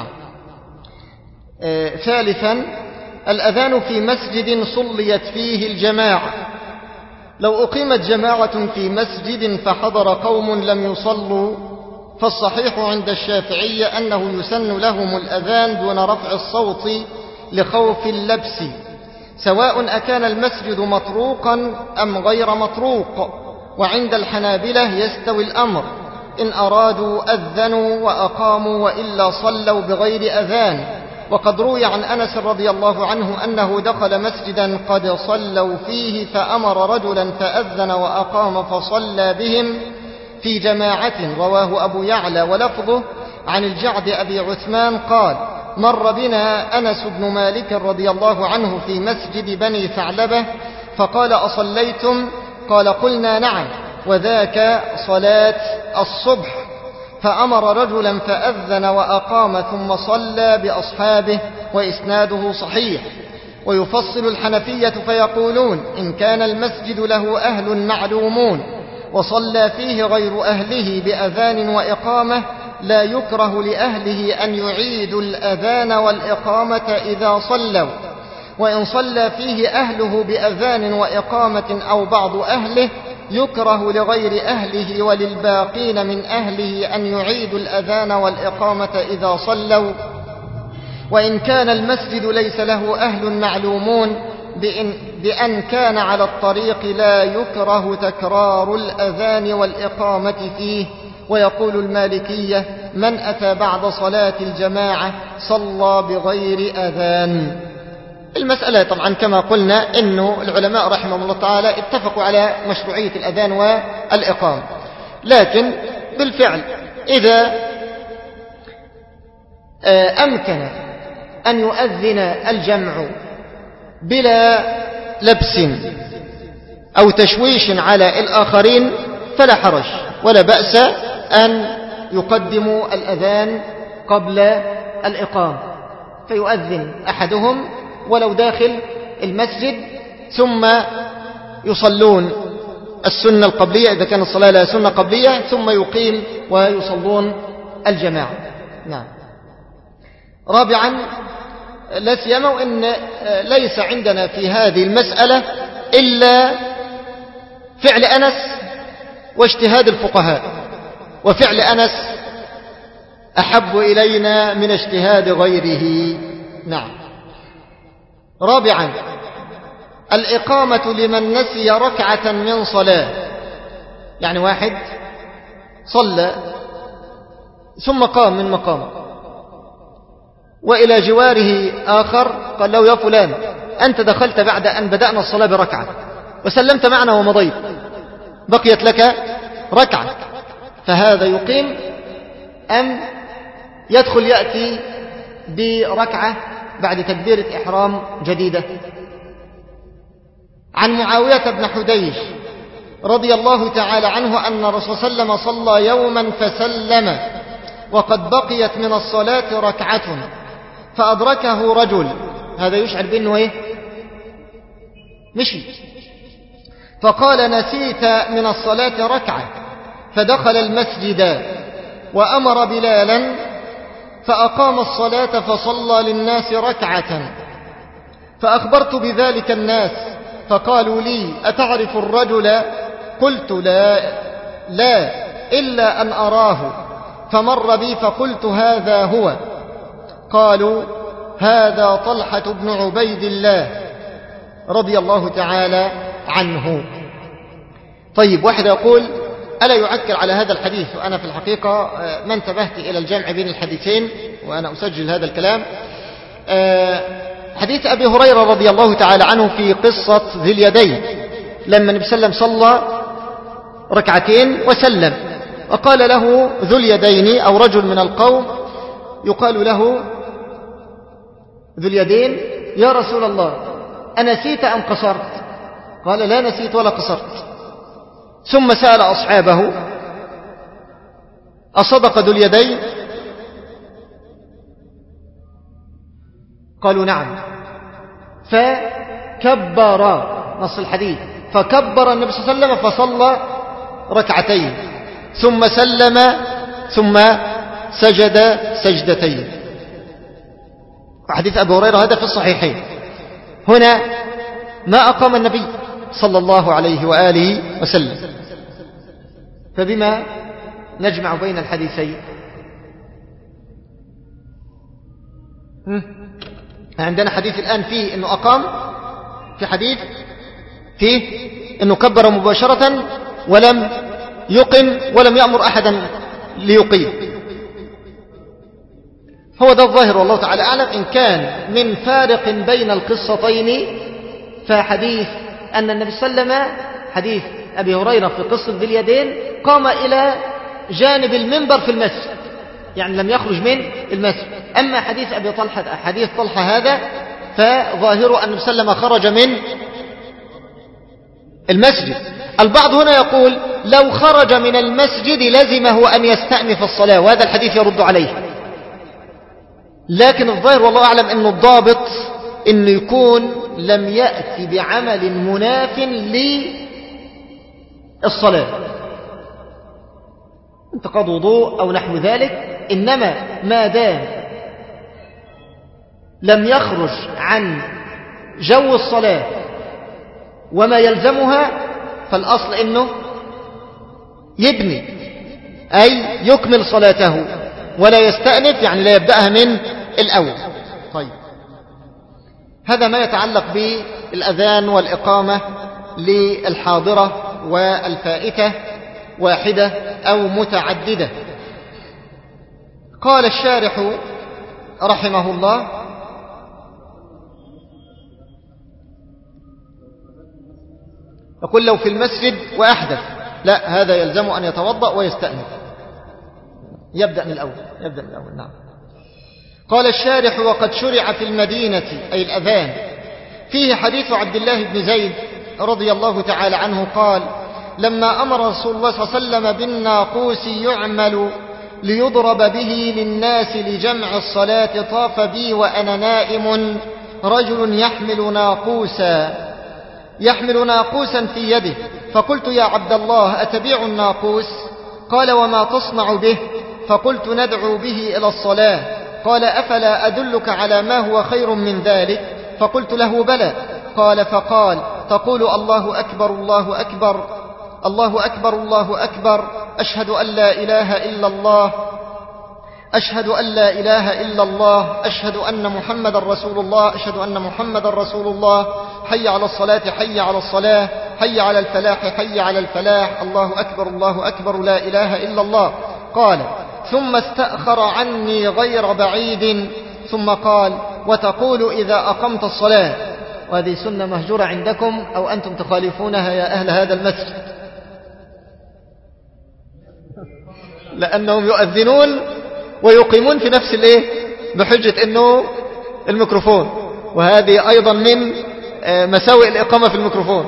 آه ثالثا الأذان في مسجد صليت فيه الجماعة. لو أقيمت جماعة في مسجد فحضر قوم لم يصلوا، فالصحيح عند الشافعية أنه يسن لهم الأذان دون رفع الصوت لخوف اللبس، سواء أكان المسجد مطروقا أم غير مطروق. وعند الحنابلة يستوي الأمر، إن أرادوا أذنوا وأقاموا وإلا صلوا بغير أذان. وقد روي عن أنس رضي الله عنه أنه دخل مسجدا قد صلوا فيه فأمر رجلا فأذن وأقام فصلى بهم في جماعة، رواه أبو يعلى. ولفظه عن الجعد أبي عثمان قال: مر بنا أنس بن مالك رضي الله عنه في مسجد بني ثعلبة فقال: أصليتم؟ قال: قلنا نعم، وذاك صلاة الصبح. فأمر رجلا فأذن وأقام ثم صلى بأصحابه، وإسناده صحيح. ويفصل الحنفية فيقولون: إن كان المسجد له أهل معلومون وصلى فيه غير أهله بأذان وإقامة لا يكره لأهله أن يعيدوا الأذان والإقامة إذا صلوا. وإن صلى فيه أهله بأذان وإقامة أو بعض أهله يكره لغير أهله وللباقين من أهله أن يعيدوا الأذان والإقامة إذا صلوا. وإن كان المسجد ليس له أهل معلومون بإن, بأن كان على الطريق لا يكره تكرار الأذان والإقامة فيه. ويقول المالكية: من أتى بعد صلاة الجماعة صلى بغير أذان. المسألة طبعا كما قلنا إنه العلماء رحمهم الله تعالى اتفقوا على مشروعية الأذان والإقامة، لكن بالفعل إذا أمكن أن يؤذن الجمع بلا لبس أو تشويش على الآخرين فلا حرج ولا بأس أن يقدموا الأذان قبل الإقامة، فيؤذن أحدهم ولو داخل المسجد ثم يصلون السنة القبلية إذا كانت الصلاة لها سنة قبلية، ثم يقيم ويصلون الجماعة. نعم. رابعا لا سيما وإن ليس عندنا في هذه المسألة إلا فعل أنس واجتهاد الفقهاء، وفعل أنس أحب إلينا من اجتهاد غيره. نعم. رابعا الإقامة لمن نسي ركعة من صلاة، يعني واحد صلى ثم قام من مقام وإلى جواره آخر قال له: يا فلان أنت دخلت بعد أن بدأنا الصلاة بركعة وسلمت معنا ومضيت، بقيت لك ركعة، فهذا يقيم أم يدخل يأتي بركعة بعد تكبيرة إحرام جديدة؟ عن معاوية بن حديش رضي الله تعالى عنه أن الرسول صلى الله عليه وسلم صلى يوما فسلم وقد بقيت من الصلاة ركعة فأدركه رجل، هذا يشعر بأنه إيه؟ مشي، فقال: نسيت من الصلاة ركعة، فدخل المسجد وأمر بلالا فأقام الصلاة فصلى للناس ركعة، فأخبرت بذلك الناس فقالوا لي: أتعرف الرجل؟ قلت: لا لا إلا أن أراه، فمر بي فقلت: هذا هو. قالوا: هذا طلحة بن عبيد الله رضي الله تعالى عنه. طيب، واحد يقول: ألا يعكر على هذا الحديث؟ وأنا في الحقيقة ما انتبهت إلى الجمع بين الحديثين وأنا أسجل هذا الكلام. حديث أبي هريرة رضي الله تعالى عنه في قصة ذي اليدين، لما النبي صلى الله عليه وسلم صلى ركعتين وسلم، وقال له ذو اليدين أو رجل من القوم يقال له ذو اليدين: يا رسول الله أنسيت أم قصرت؟ قال: لا نسيت ولا قصرت. ثم سأل أصحابه: أصدق ذو اليدين؟ قالوا: نعم. فكبر، نص الحديث، فكبر النبي صلى الله عليه وسلم فصلى ركعتين ثم سلم ثم سجد سجدتين. حديث أبي هريرة هذا في الصحيحين. هنا ما أقام النبي صلى الله عليه وآله وسلم. فبما نجمع بين الحديثين؟ عندنا حديث الآن فيه أنه أقام، في حديث فيه أنه كبر مباشرة ولم يقم ولم يأمر أحدا ليقيم. هو ده الظاهر والله تعالى أعلم. إن كان من فارق بين القصتين فحديث أن النبي صلى الله عليه وسلم، حديث أبي هريرة في قصة ذي اليدين، قام إلى جانب المنبر في المسجد، يعني لم يخرج من المسجد. أما حديث أبي طلحة، حديث طلحة هذا، فظاهره أن النبي صلى الله عليه وسلم خرج من المسجد. البعض هنا يقول لو خرج من المسجد لزمه أن يستأنف الصلاة، وهذا الحديث يرد عليه. لكن الظاهر والله أعلم أنه الضابط أنه يكون لم يأتي بعمل مناف للصلاة، انتقاض وضوء أو نحو ذلك. إنما ما دام لم يخرج عن جو الصلاة وما يلزمها فالأصل أنه يبني، أي يكمل صلاته ولا يستأنف، يعني لا يبدأها من الأول. طيب، هذا ما يتعلق بالأذان والإقامة للحاضرة والفائتة، واحدة أو متعددة. قال الشارح رحمه الله: يقول لو في المسجد وأحدث، لا، هذا يلزم أن يتوضأ ويستأنف، يبدأ من الأول، يبدأ من الأول. نعم. قال الشارح: وقد شرع في المدينة، أي الأذان، فيه حديث عبد الله بن زيد رضي الله تعالى عنه قال: لما أمر رسول الله صلى الله عليه وسلم بالناقوس يعمل ليضرب به للناس لجمع الصلاة، طاف بي وأنا نائم رجل يحمل ناقوسا يحمل ناقوسا في يده، فقلت: يا عبد الله أتبيع الناقوس؟ قال: وما تصنع به؟ فقلت: ندعو به إلى الصلاة. قال: أفلا أدلك على ما هو خير من ذلك؟ فقلت له: بلى. قال: فقال: تقول الله أكبر الله أكبر الله أكبر الله أكبر، أشهد أن لا إله إلا الله أشهد أن لا إله إلا الله أشهد أن محمد رسول الله أشهد أن محمد رسول الله حي على الصلاة حي على الصلاة حي على الفلاح حي على الفلاح، الله أكبر الله أكبر لا إله إلا الله. قال: ثم استأخر عني غير بعيد ثم قال: وتقول إذا أقمت الصلاة. وهذه سنة مهجورة عندكم أو أنتم تخالفونها يا أهل هذا المسجد، لأنهم يؤذنون ويقيمون في نفس الايه بحجة انه الميكروفون، وهذه ايضا من مساوئ الاقامة في الميكروفون.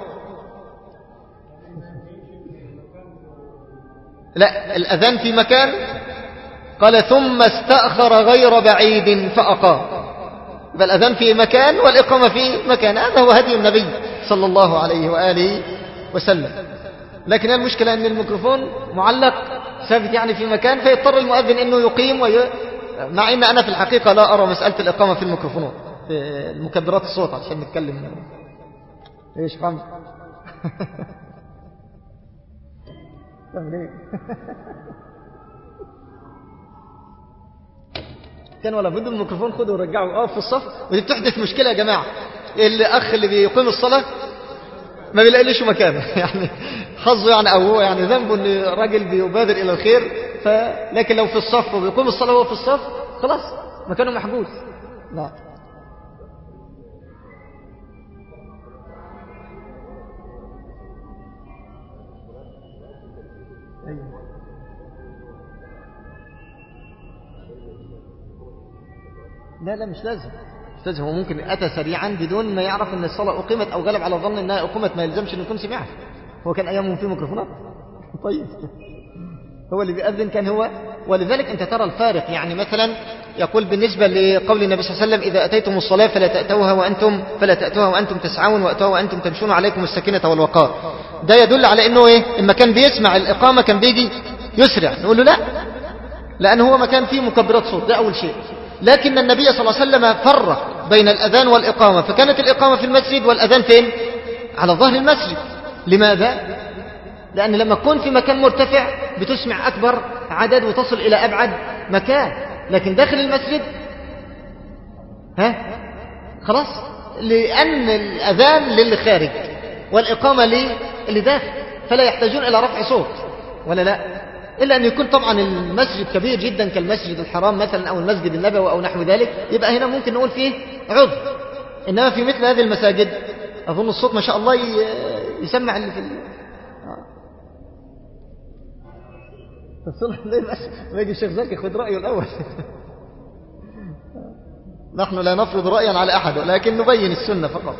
لا، الاذان في مكان، قال: ثم استأخر غير بعيد فأقام. يبقى الاذان في مكان والاقامة في مكان، هذا هو هدي النبي صلى الله عليه وآله وسلم. لكن المشكلة ان الميكروفون معلق ثابت يعني في مكان، فيضطر المؤذن انه يقيم وي... مع ان انا في الحقيقة لا ارى مسألة الاقامة في الميكروفونات، في المكبرات الصوت عشان نتكلم. ايش فهمت؟ تعمل ايه؟ كان ولا بد الميكروفون خده ورجعه اقف في الصف. ودي بتحدث مشكلة يا جماعة، الاخ اللي بيقيم الصلاة ما بيلاقيش مكانه، يعني حظه يعني، او هو يعني ذنبه ان الراجل بيبادر الى الخير، ف... لكن لو في الصف وبيقوم الصلاة وهو في الصف خلاص مكانه محجوز. لا، لا لا مش لازم، أستاذ هو ممكن أتى سريعا بدون ما يعرف أن الصلاة أقيمت أو غلب على ظن أنها أقيمت، ما يلزمش أن يكون سمعها. هو كان أيامهم في ميكروفونات. طيب هو اللي بيأذن كان هو. ولذلك أنت ترى الفارق. يعني مثلا يقول بالنسبة لقول النبي صلى الله عليه وسلم إذا أتيتم الصلاة فلا تأتوها وأنتم فلا تأتوها وأنتم تسعون وأتوها وأنتم تمشون عليكم السكينة والوقار. ده يدل على أنه إيه؟ إما كان بيسمع الإقامة كان بيجي يسرع. نقول له لا، لأن هو مكان فيه مكبرات صوت، ده أول شيء. لكن النبي صلى الله عليه وسلم فرق بين الأذان والإقامة، فكانت الإقامة في المسجد والأذان فين؟ على ظهر المسجد. لماذا؟ لأن لما تكون في مكان مرتفع بتسمع أكبر عدد وتصل إلى أبعد مكان، لكن داخل المسجد ها خلاص، لأن الأذان للي خارج والإقامة للي داخل، فلا يحتاجون إلى رفع صوت ولا لا، إلا أن يكون طبعا المسجد كبير جدا كالمسجد الحرام مثلا أو المسجد النبوي أو نحو ذلك، يبقى هنا ممكن نقول فيه عذر. إنما في مثل هذه المساجد أظن الصوت ما شاء الله يسمع اللي في الصلح. ليه بس ما يجي الشيخ زكي خذ رأيه الأول. نحن لا نفرض رأيا على أحد، لكن نبين السنة فقط.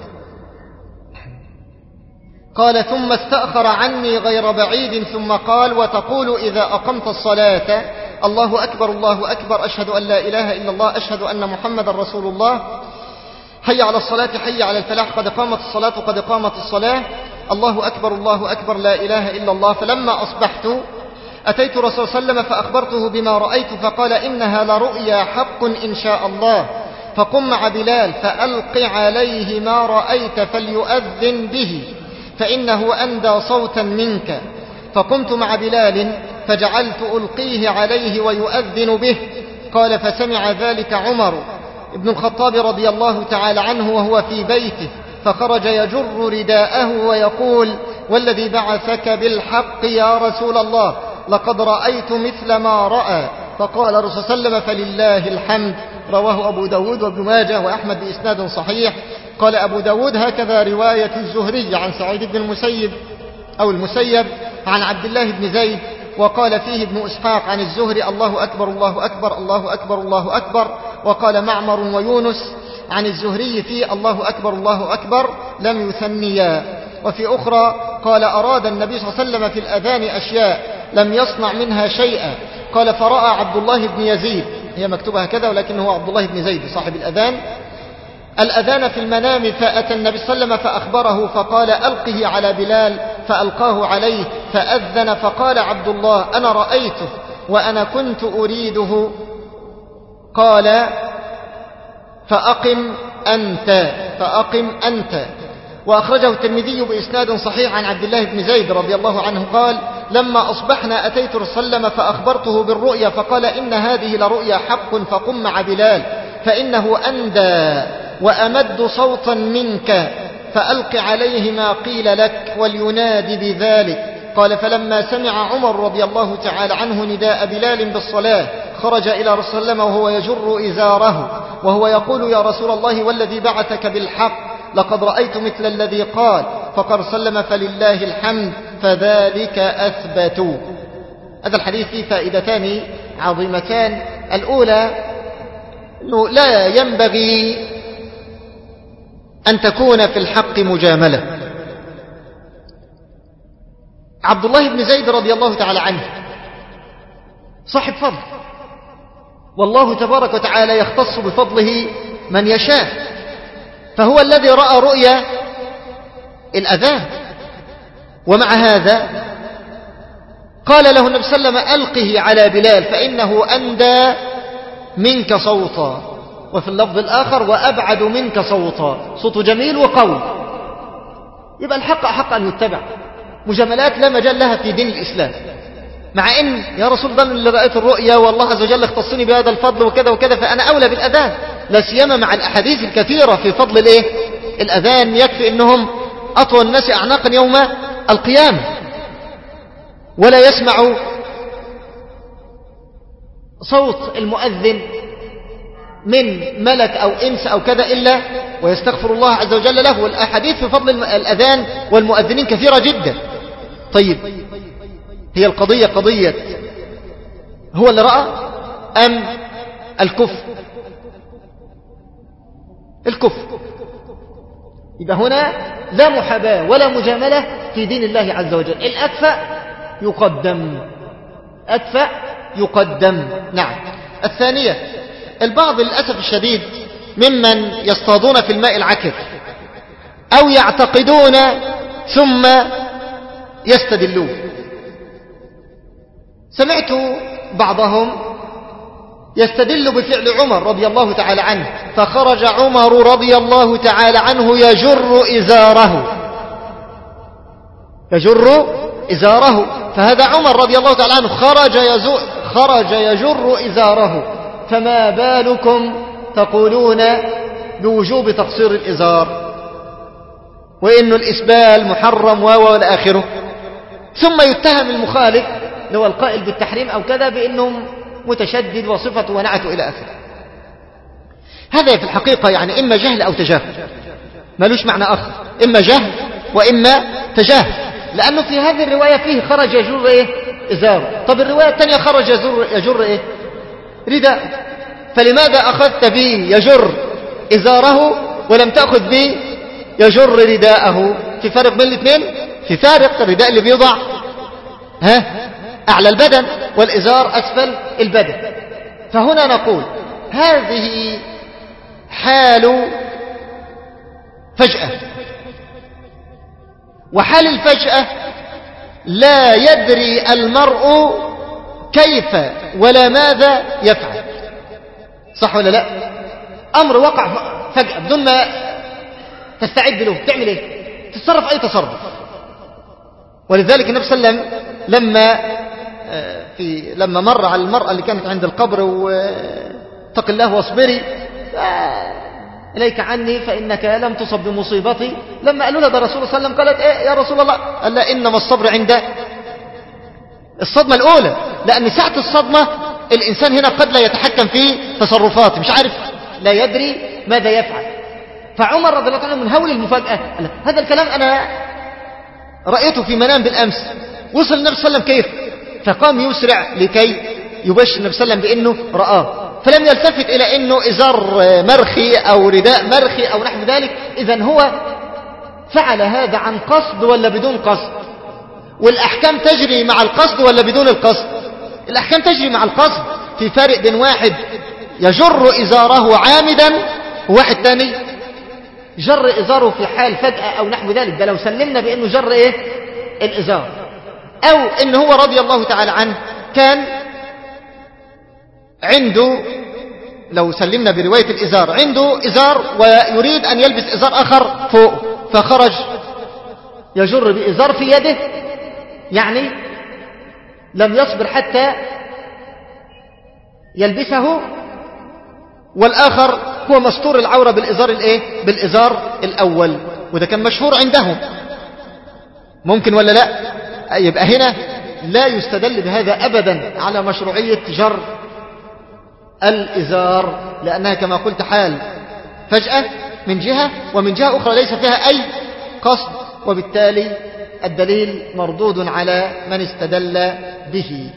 قال ثم استأخر عني غير بعيد ثم قال وتقول إذا أقمت الصلاة الله أكبر الله أكبر أشهد أن لا إله إلا الله أشهد أن محمد رسول الله حي على الصلاة حي على الفلاح قد قامت الصلاة قد قامت الصلاة الله أكبر الله أكبر لا إله إلا الله. فلما أصبحت أتيت رسول صلى الله عليه وسلم فأخبرته بما رأيت فقال إنها لرؤيا حق إن شاء الله، فقم مع بلال فألق عليه ما رأيت فليؤذن به فإنه أندى صوتا منك. فقمت مع بلال فجعلت ألقيه عليه ويؤذن به. قال فسمع ذلك عمر ابن الخطاب رضي الله تعالى عنه وهو في بيته، فخرج يجر رداءه ويقول والذي بعثك بالحق يا رسول الله لقد رأيت مثل ما رأى. فقال الرسول صلى الله عليه وسلم فلله الحمد. رواه أبو داود وابن ماجه وأحمد بإسناد صحيح. قال أبو داود هكذا رواية الزهري عن سعيد بن المسيب أو المسيب عن عبد الله بن زيد. وقال فيه ابن إسحاق عن الزهري الله أكبر الله أكبر الله أكبر الله أكبر. وقال معمر ويونس عن الزهري فيه الله أكبر الله أكبر لم يثنيا. وفي أخرى قال أراد النبي صلى الله عليه وسلم في الأذان أشياء لم يصنع منها شيئا. قال فرأى عبد الله بن يزيد، هي مكتوبة هكذا ولكنه عبد الله بن زيد صاحب الأذان، الأذان في المنام فأتى النبي صلى الله عليه وسلم فأخبره فقال ألقه على بلال فألقاه عليه فأذن. فقال عبد الله أنا رأيته وأنا كنت أريده. قال فأقم أنت فأقم أنت. وأخرجه الترمذي بإسناد صحيح عن عبد الله بن زيد رضي الله عنه قال لما أصبحنا أتيت رسول الله صلى الله عليه وسلم فأخبرته بالرؤيا فقال إن هذه لرؤيا حق فقم مع بلال فإنه أندى وأمد صوتا منك فألق عليه ما قيل لك ولينادي بذلك. قال فلما سمع عمر رضي الله تعالى عنه نداء بلال بالصلاة خرج إلى رسول الله وهو يجر إزاره وهو يقول يا رسول الله والذي بعثك بالحق لقد رأيت مثل الذي قال. فقال سلم فلله الحمد فذلك أثبت. هذا الحديث فيه فائدتان عظيمتان. الأولى أنه لا ينبغي أن تكون في الحق مجاملة. عبد الله بن زيد رضي الله تعالى عنه صاحب فضل، والله تبارك وتعالى يختص بفضله من يشاء، فهو الذي رأى رؤيا الأذان، ومع هذا قال له النبي صلى الله عليه وسلم ألقه على بلال فإنه أندى منك صوتا، وفي اللفظ الآخر وأبعد منك صوتا، صوته جميل وقوي. يبقى الحق أحق أن يتبع، مجاملات لا مجال لها في دين الإسلام. مع إن يا رسول الله اللي رأيت الرؤيا والله عز وجل اختصني بهذا الفضل وكذا وكذا فأنا أولى بالأذان، لا سيما مع الأحاديث الكثيرة في فضل الإيه؟ الأذان. يكفي أنهم أطول الناس أعناقا يوم القيامة ولا يسمع صوت المؤذن من ملك أو إنس أو كذا إلا ويستغفر الله عز وجل له. والأحاديث في فضل الأذان والمؤذنين كثيرة جدا. طيب هي القضية قضية هو اللي رأى أم الكفر؟ الكفر. يبقى هنا لا محاباة ولا مجاملة في دين الله عز وجل. الأكفأ يقدم، أكفأ يقدم. نعم. الثانية، البعض للأسف الشديد ممن يصطادون في الماء العكر أو يعتقدون ثم يستدلون. سمعت بعضهم يستدل بفعل عمر رضي الله تعالى عنه، فخرج عمر رضي الله تعالى عنه يجر إزاره، يجر إزاره، فهذا عمر رضي الله تعالى عنه خرج, خرج يجر إزاره، فما بالكم تقولون بوجوب تقصير الإزار وإنه الإسبال محرم وإلى آخره، ثم يتهم المخالف لو القائل بالتحريم أو كذا بأنه متشدد وصفته ونعته إلى آخره. هذا في الحقيقة يعني إما جهل أو تجاهل، مالوش معنى آخر، إما جهل وإما تجاهل، لأنه في هذه الرواية فيه خرج يجر إيه؟ إزاره. طب الرواية الثانية خرج يجر, يجر إيه؟ رداء، فلماذا أخذت به يجر إزاره ولم تأخذ به يجر رداءه؟ في فرق بين الاثنين، في فارق. الرداء اللي بيوضع ها أعلى البدن والإزار أسفل البدن. فهنا نقول هذه حال فجأة، وحال الفجأة لا يدري المرء كيف ولا ماذا يفعل، صح ولا لا؟ أمر وقع فجأة بدون ما تستعد له، تعمل ايه؟ تتصرف أي تصرف. ولذلك النبي صلى الله عليه وسلم لما في لما مر على المرأة اللي كانت عند القبر واتق الله واصبري إليك عني فإنك لم تصب بمصيبتي، لما قالوا لها ده رسول الله صلى الله عليه وسلم قالت إيه يا رسول الله؟ قال لا إنما الصبر عند الصدمة الأولى، لأن ساعة الصدمة الإنسان هنا قد لا يتحكم في تصرفاته، مش عارف، لا يدري ماذا يفعل. فعمر رضي الله عنه من هول المفاجأة هذا الكلام أنا رأيته في منام بالأمس، وصل النبي صلى الله عليه وسلم كيف؟ فقام يسرع لكي يبشر النبي صلى الله عليه وسلم بأنه رآه، فلم يلتفت إلى أنه إزار مرخي أو رداء مرخي أو نحو ذلك. إذن هو فعل هذا عن قصد ولا بدون قصد؟ والأحكام تجري مع القصد ولا بدون القصد؟ الأحكام تجري مع القصد. في فارق بين واحد يجر إزاره عامدا وواحد ثاني جر إزاره في حال فجأة أو نحو ذلك. ده لو سلمنا بأنه جر إيه؟ الإزار، أو إن هو رضي الله تعالى عنه كان عنده، لو سلمنا برواية الإزار، عنده إزار ويريد أن يلبس إزار آخر فوق، فخرج يجر بإزار في يده، يعني لم يصبر حتى يلبسه، والآخر هو مستور العورة بالإزار الإيه؟ بالإزار الأول، وده كان مشهور عندهم. ممكن ولا لا؟ يبقى هنا لا يستدل بهذا أبدا على مشروعية جر الإزار، لأنها كما قلت حال فجأة من جهة، ومن جهة أخرى ليس فيها أي قصد، وبالتالي الدليل مردود على من استدل به.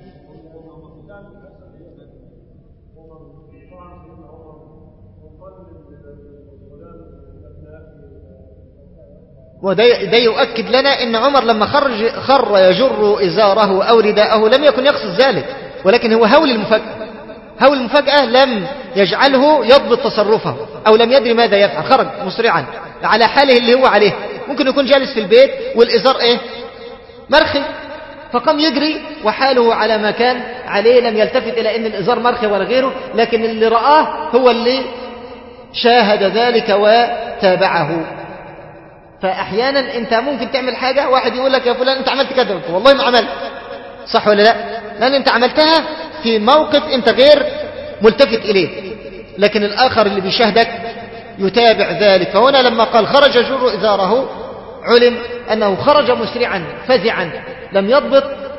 وده يؤكد لنا أن عمر لما خرج خر يجر إزاره أو رداءه لم يكن يقصد ذلك، ولكن هو هول المفاجأة. هول المفاجأة لم يجعله يضبط تصرفه أو لم يدري ماذا يفعل، خرج مسرعا على حاله اللي هو عليه. ممكن يكون جالس في البيت والإزار إيه؟ مرخي، فقام يجري وحاله على ما كان عليه، لم يلتفت إلى أن الإزار مرخي ولا غيره، لكن اللي رآه هو اللي شاهد ذلك وتابعه. فأحيانا أنت ممكن تعمل حاجة، واحد يقول لك يا فلان أنت عملت كذا، والله ما عملت، صح ولا لا؟ لأن أنت عملتها في موقف أنت غير ملتفت إليه، لكن الآخر اللي بيشاهدك يتابع ذلك. فهنا لما قال خرج يجر إزاره علم أنه خرج مسرعا فزعا، لم يضبط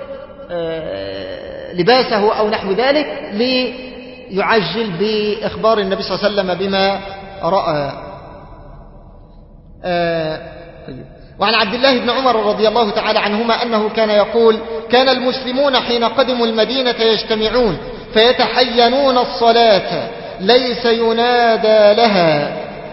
لباسه أو نحو ذلك ليعجل بإخبار النبي صلى الله عليه وسلم بما رأى. وعن عبد الله بن عمر رضي الله تعالى عنهما أنه كان يقول: كان المسلمون حين قدموا المدينة يجتمعون فيتحينون الصلاة ليس ينادى لها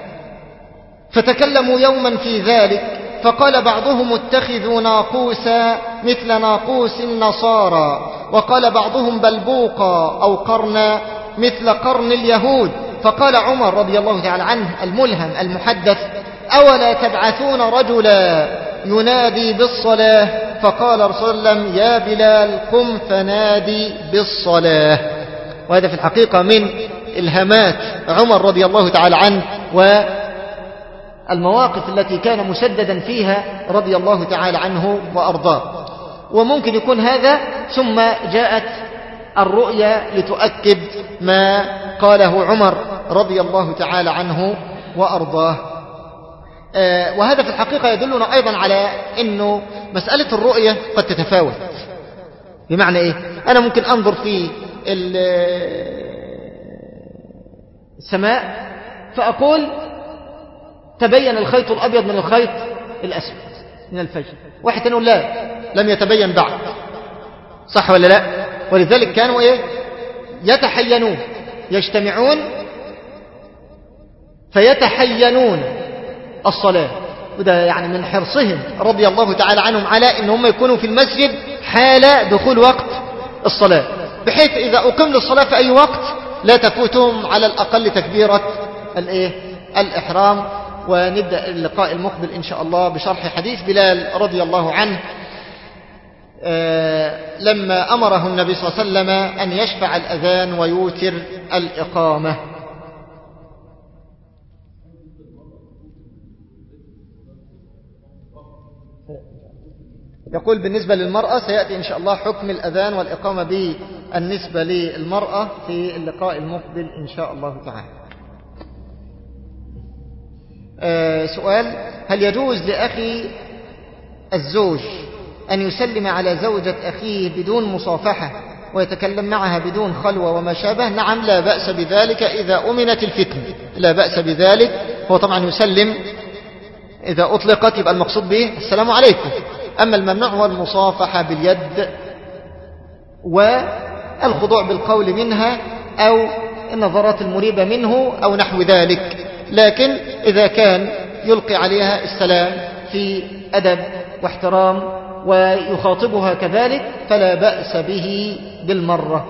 فتكلموا يوما في ذلك، فقال بعضهم اتخذوا ناقوسا مثل ناقوس النصارى، وقال بعضهم بلبوقا أو قرنا مثل قرن اليهود. فقال عمر رضي الله تعالى عنه الملهم المحدث: أولا تبعثون رجلا ينادي بالصلاة؟ فقال رسول الله صلى الله عليه وسلم: يا بلال قم فنادي بالصلاة. وهذا في الحقيقة من إلهامات عمر رضي الله تعالى عنه والمواقف التي كان مسددا فيها رضي الله تعالى عنه وأرضاه. وممكن يكون هذا ثم جاءت الرؤيا لتؤكد ما قاله عمر رضي الله تعالى عنه وأرضاه. آه وهذا في الحقيقة يدلنا أيضا على أنه مسألة الرؤية قد تتفاوت. بمعنى إيه؟ أنا ممكن أنظر في السماء فأقول تبين الخيط الأبيض من الخيط الأسود من الفجر، واحد يقول لا لم يتبين بعد، صح ولا لا؟ ولذلك كانوا إيه؟ يتحينون، يجتمعون فيتحينون الصلاة. وده يعني من حرصهم رضي الله تعالى عنهم على أن هم يكونوا في المسجد حال دخول وقت الصلاة، بحيث إذا أقيم للصلاة في أي وقت لا تفوتهم على الأقل تكبيرة الإيه؟ الإحرام. ونبدأ اللقاء المقبل إن شاء الله بشرح حديث بلال رضي الله عنه آه لما أمره النبي صلى الله عليه وسلم أن يشفع الأذان ويوتر الإقامة. يقول بالنسبة للمرأة سيأتي إن شاء الله حكم الأذان والإقامة بالنسبة للمرأة في اللقاء المقبل إن شاء الله تعالى. آه سؤال: هل يجوز لأخي الزوج أن يسلم على زوجة أخيه بدون مصافحة ويتكلم معها بدون خلوة وما شابه؟ نعم، لا بأس بذلك إذا أمنت الفتنة، لا بأس بذلك. هو طبعا يسلم إذا أطلقت يبقى المقصود به السلام عليكم. أما الممنوع هو المصافحة باليد والخضوع بالقول منها أو النظرات المريبة منه أو نحو ذلك. لكن إذا كان يلقي عليها السلام في أدب واحترام ويخاطبها كذلك فلا بأس به بالمرة.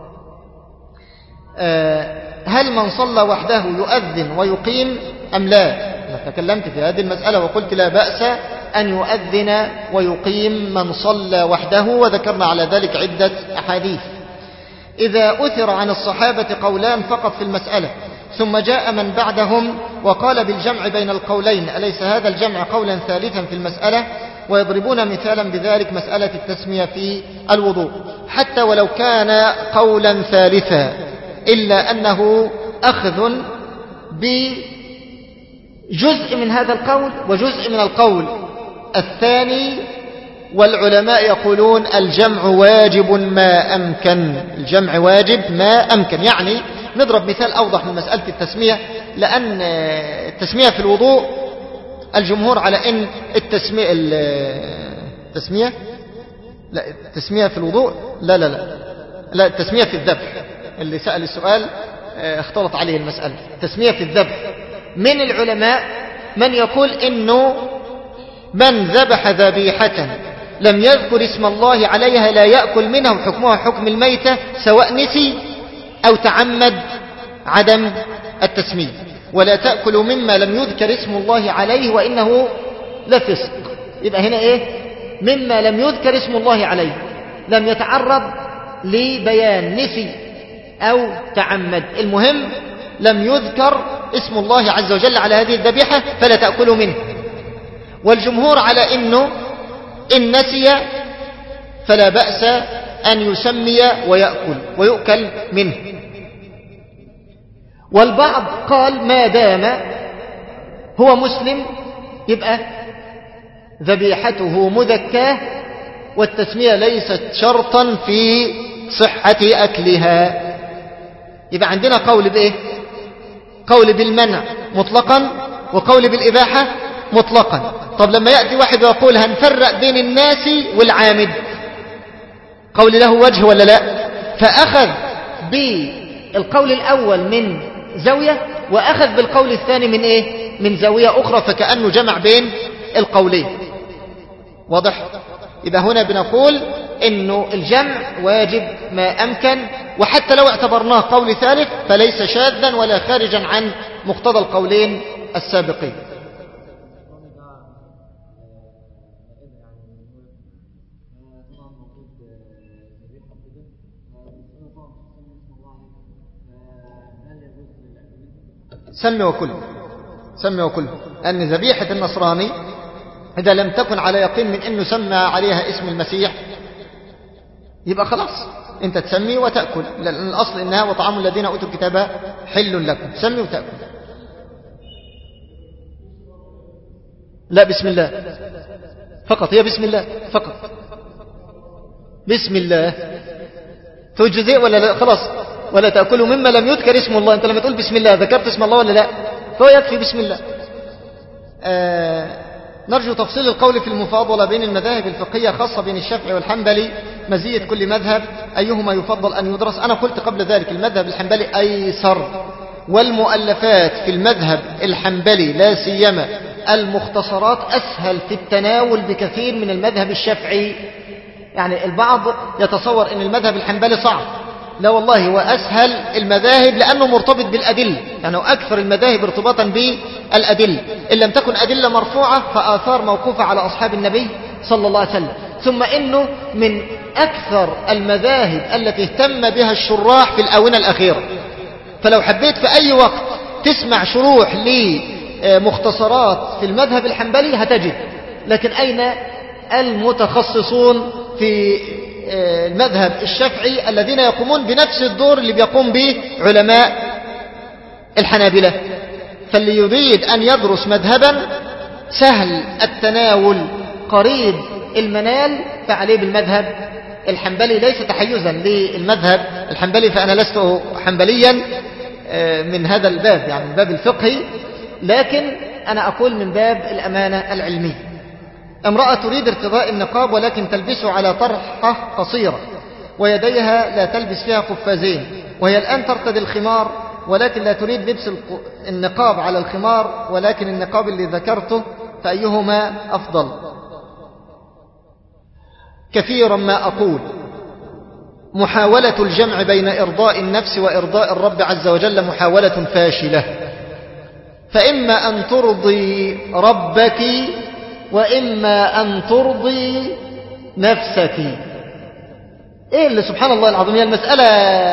هل من صلى وحده يؤذن ويقيم أم لا؟ أنا تكلمت في هذه المسألة وقلت لا بأس أن يؤذن ويقيم من صلى وحده، وذكرنا على ذلك عدة أحاديث. إذا أثر عن الصحابة قولان فقط في المسألة ثم جاء من بعدهم وقال بالجمع بين القولين، أليس هذا الجمع قولا ثالثا في المسألة؟ ويضربون مثالا بذلك مسألة التسمية في الوضوء، حتى ولو كان قولا ثالثا إلا أنه أخذ بجزء من هذا القول وجزء من القول الثاني. والعلماء يقولون الجمع واجب ما أمكن، الجمع واجب ما أمكن. يعني نضرب مثال أوضح من مسألة التسمية، لأن التسمية في الوضوء الجمهور على أن التسمية التسمية لا التسمية في الوضوء لا لا لا لا التسمية في الذبح. اللي سأل السؤال اختلط عليه المسألة. التسمية في الذبح من العلماء من يقول إنه من ذبح ذبيحة لم يذكر اسم الله عليها لا يأكل منها وحكمها حكم الميتة سواء نسي أو تعمد عدم التسمية. ولا تأكلوا مما لم يذكر اسم الله عليه وإنه لفسق. يبقى هنا إيه؟ مما لم يذكر اسم الله عليه، لم يتعرض لبيان نسي أو تعمد، المهم لم يذكر اسم الله عز وجل على هذه الذبيحة فلا تأكلوا منه. والجمهور على إنه إن نسي فلا بأس أن يسمي ويأكل ويؤكل منه. والبعض قال ما دام هو مسلم يبقى ذبيحته مذكاة والتسمية ليست شرطا في صحة أكلها. يبقى عندنا قول بإيه؟ قول بالمنع مطلقا وقول بالإباحة مطلقا. طب لما يأتي واحد ويقول هنفرق بين الناس والعامد، قول له وجه ولا لا؟ فأخذ بالقول الأول من زاوية وأخذ بالقول الثاني من إيه؟ من زاوية أخرى، فكأنه جمع بين القولين. واضح؟ إذا هنا بنقول إنه الجمع واجب ما أمكن، وحتى لو اعتبرناه قول ثالث فليس شاذا ولا خارجا عن مقتضى القولين السابقين. سمي وكل سمي وكل أن ذبيحة النصراني إذا لم تكن على يقين من أنه سمى عليها اسم المسيح يبقى خلاص أنت تسمي وتأكل، لأن الأصل إنها وطعام الذين أوتوا الكتاب حل لكم، تسمي وتأكل. لا بسم الله فقط، هي بسم الله فقط، بسم الله تجزئ ولا لا؟ خلاص. ولا تأكلوا مما لم يذكر اسم الله. أنت لما تقول بسم الله ذكرت اسم الله ولا لا؟ فهو يكفي بسم الله. آه نرجو تفصيل القول في المفاضلة بين المذاهب الفقهية خاصة بين الشافعي والحنبلي، مزية كل مذهب، أيهما يفضل أن يدرس. أنا قلت قبل ذلك المذهب الحنبلي أيسر، والمؤلفات في المذهب الحنبلي لا سيما المختصرات أسهل في التناول بكثير من المذهب الشافعي. يعني البعض يتصور أن المذهب الحنبلي صعب، لا والله هو أسهل المذاهب لأنه مرتبط بالأدلة، يعني أكثر المذاهب ارتباطا بالأدلة، إن لم تكن أدلة مرفوعة فآثار موقوفة على أصحاب النبي صلى الله عليه وسلم. ثم إنه من أكثر المذاهب التي اهتم بها الشراح في الآونة الأخيرة، فلو حبيت في أي وقت تسمع شروح لمختصرات في المذهب الحنبلي هتجد، لكن أين المتخصصون في المذهب الشافعي الذين يقومون بنفس الدور اللي بيقوم به علماء الحنابلة؟ فاللي يريد أن يدرس مذهبا سهل التناول قريب المنال فعليه بالمذهب الحنبلي، ليس تحيزا للمذهب الحنبلي، فأنا لست حنبليا من هذا الباب، يعني من باب الفقهي، لكن أنا أقول من باب الأمانة العلمية. امرأة تريد ارتداء النقاب ولكن تلبسه على طرحة قصيرة ويديها لا تلبس فيها قفازين، وهي الآن ترتدي الخمار ولكن لا تريد لبس النقاب على الخمار ولكن النقاب اللي ذكرته، فأيهما أفضل؟ كثيرا ما أقول محاولة الجمع بين إرضاء النفس وإرضاء الرب عز وجل محاولة فاشلة، فإما أن ترضي ربك وإما أن ترضي نفسك. إيه اللي سبحان الله العظيم، هي المسألة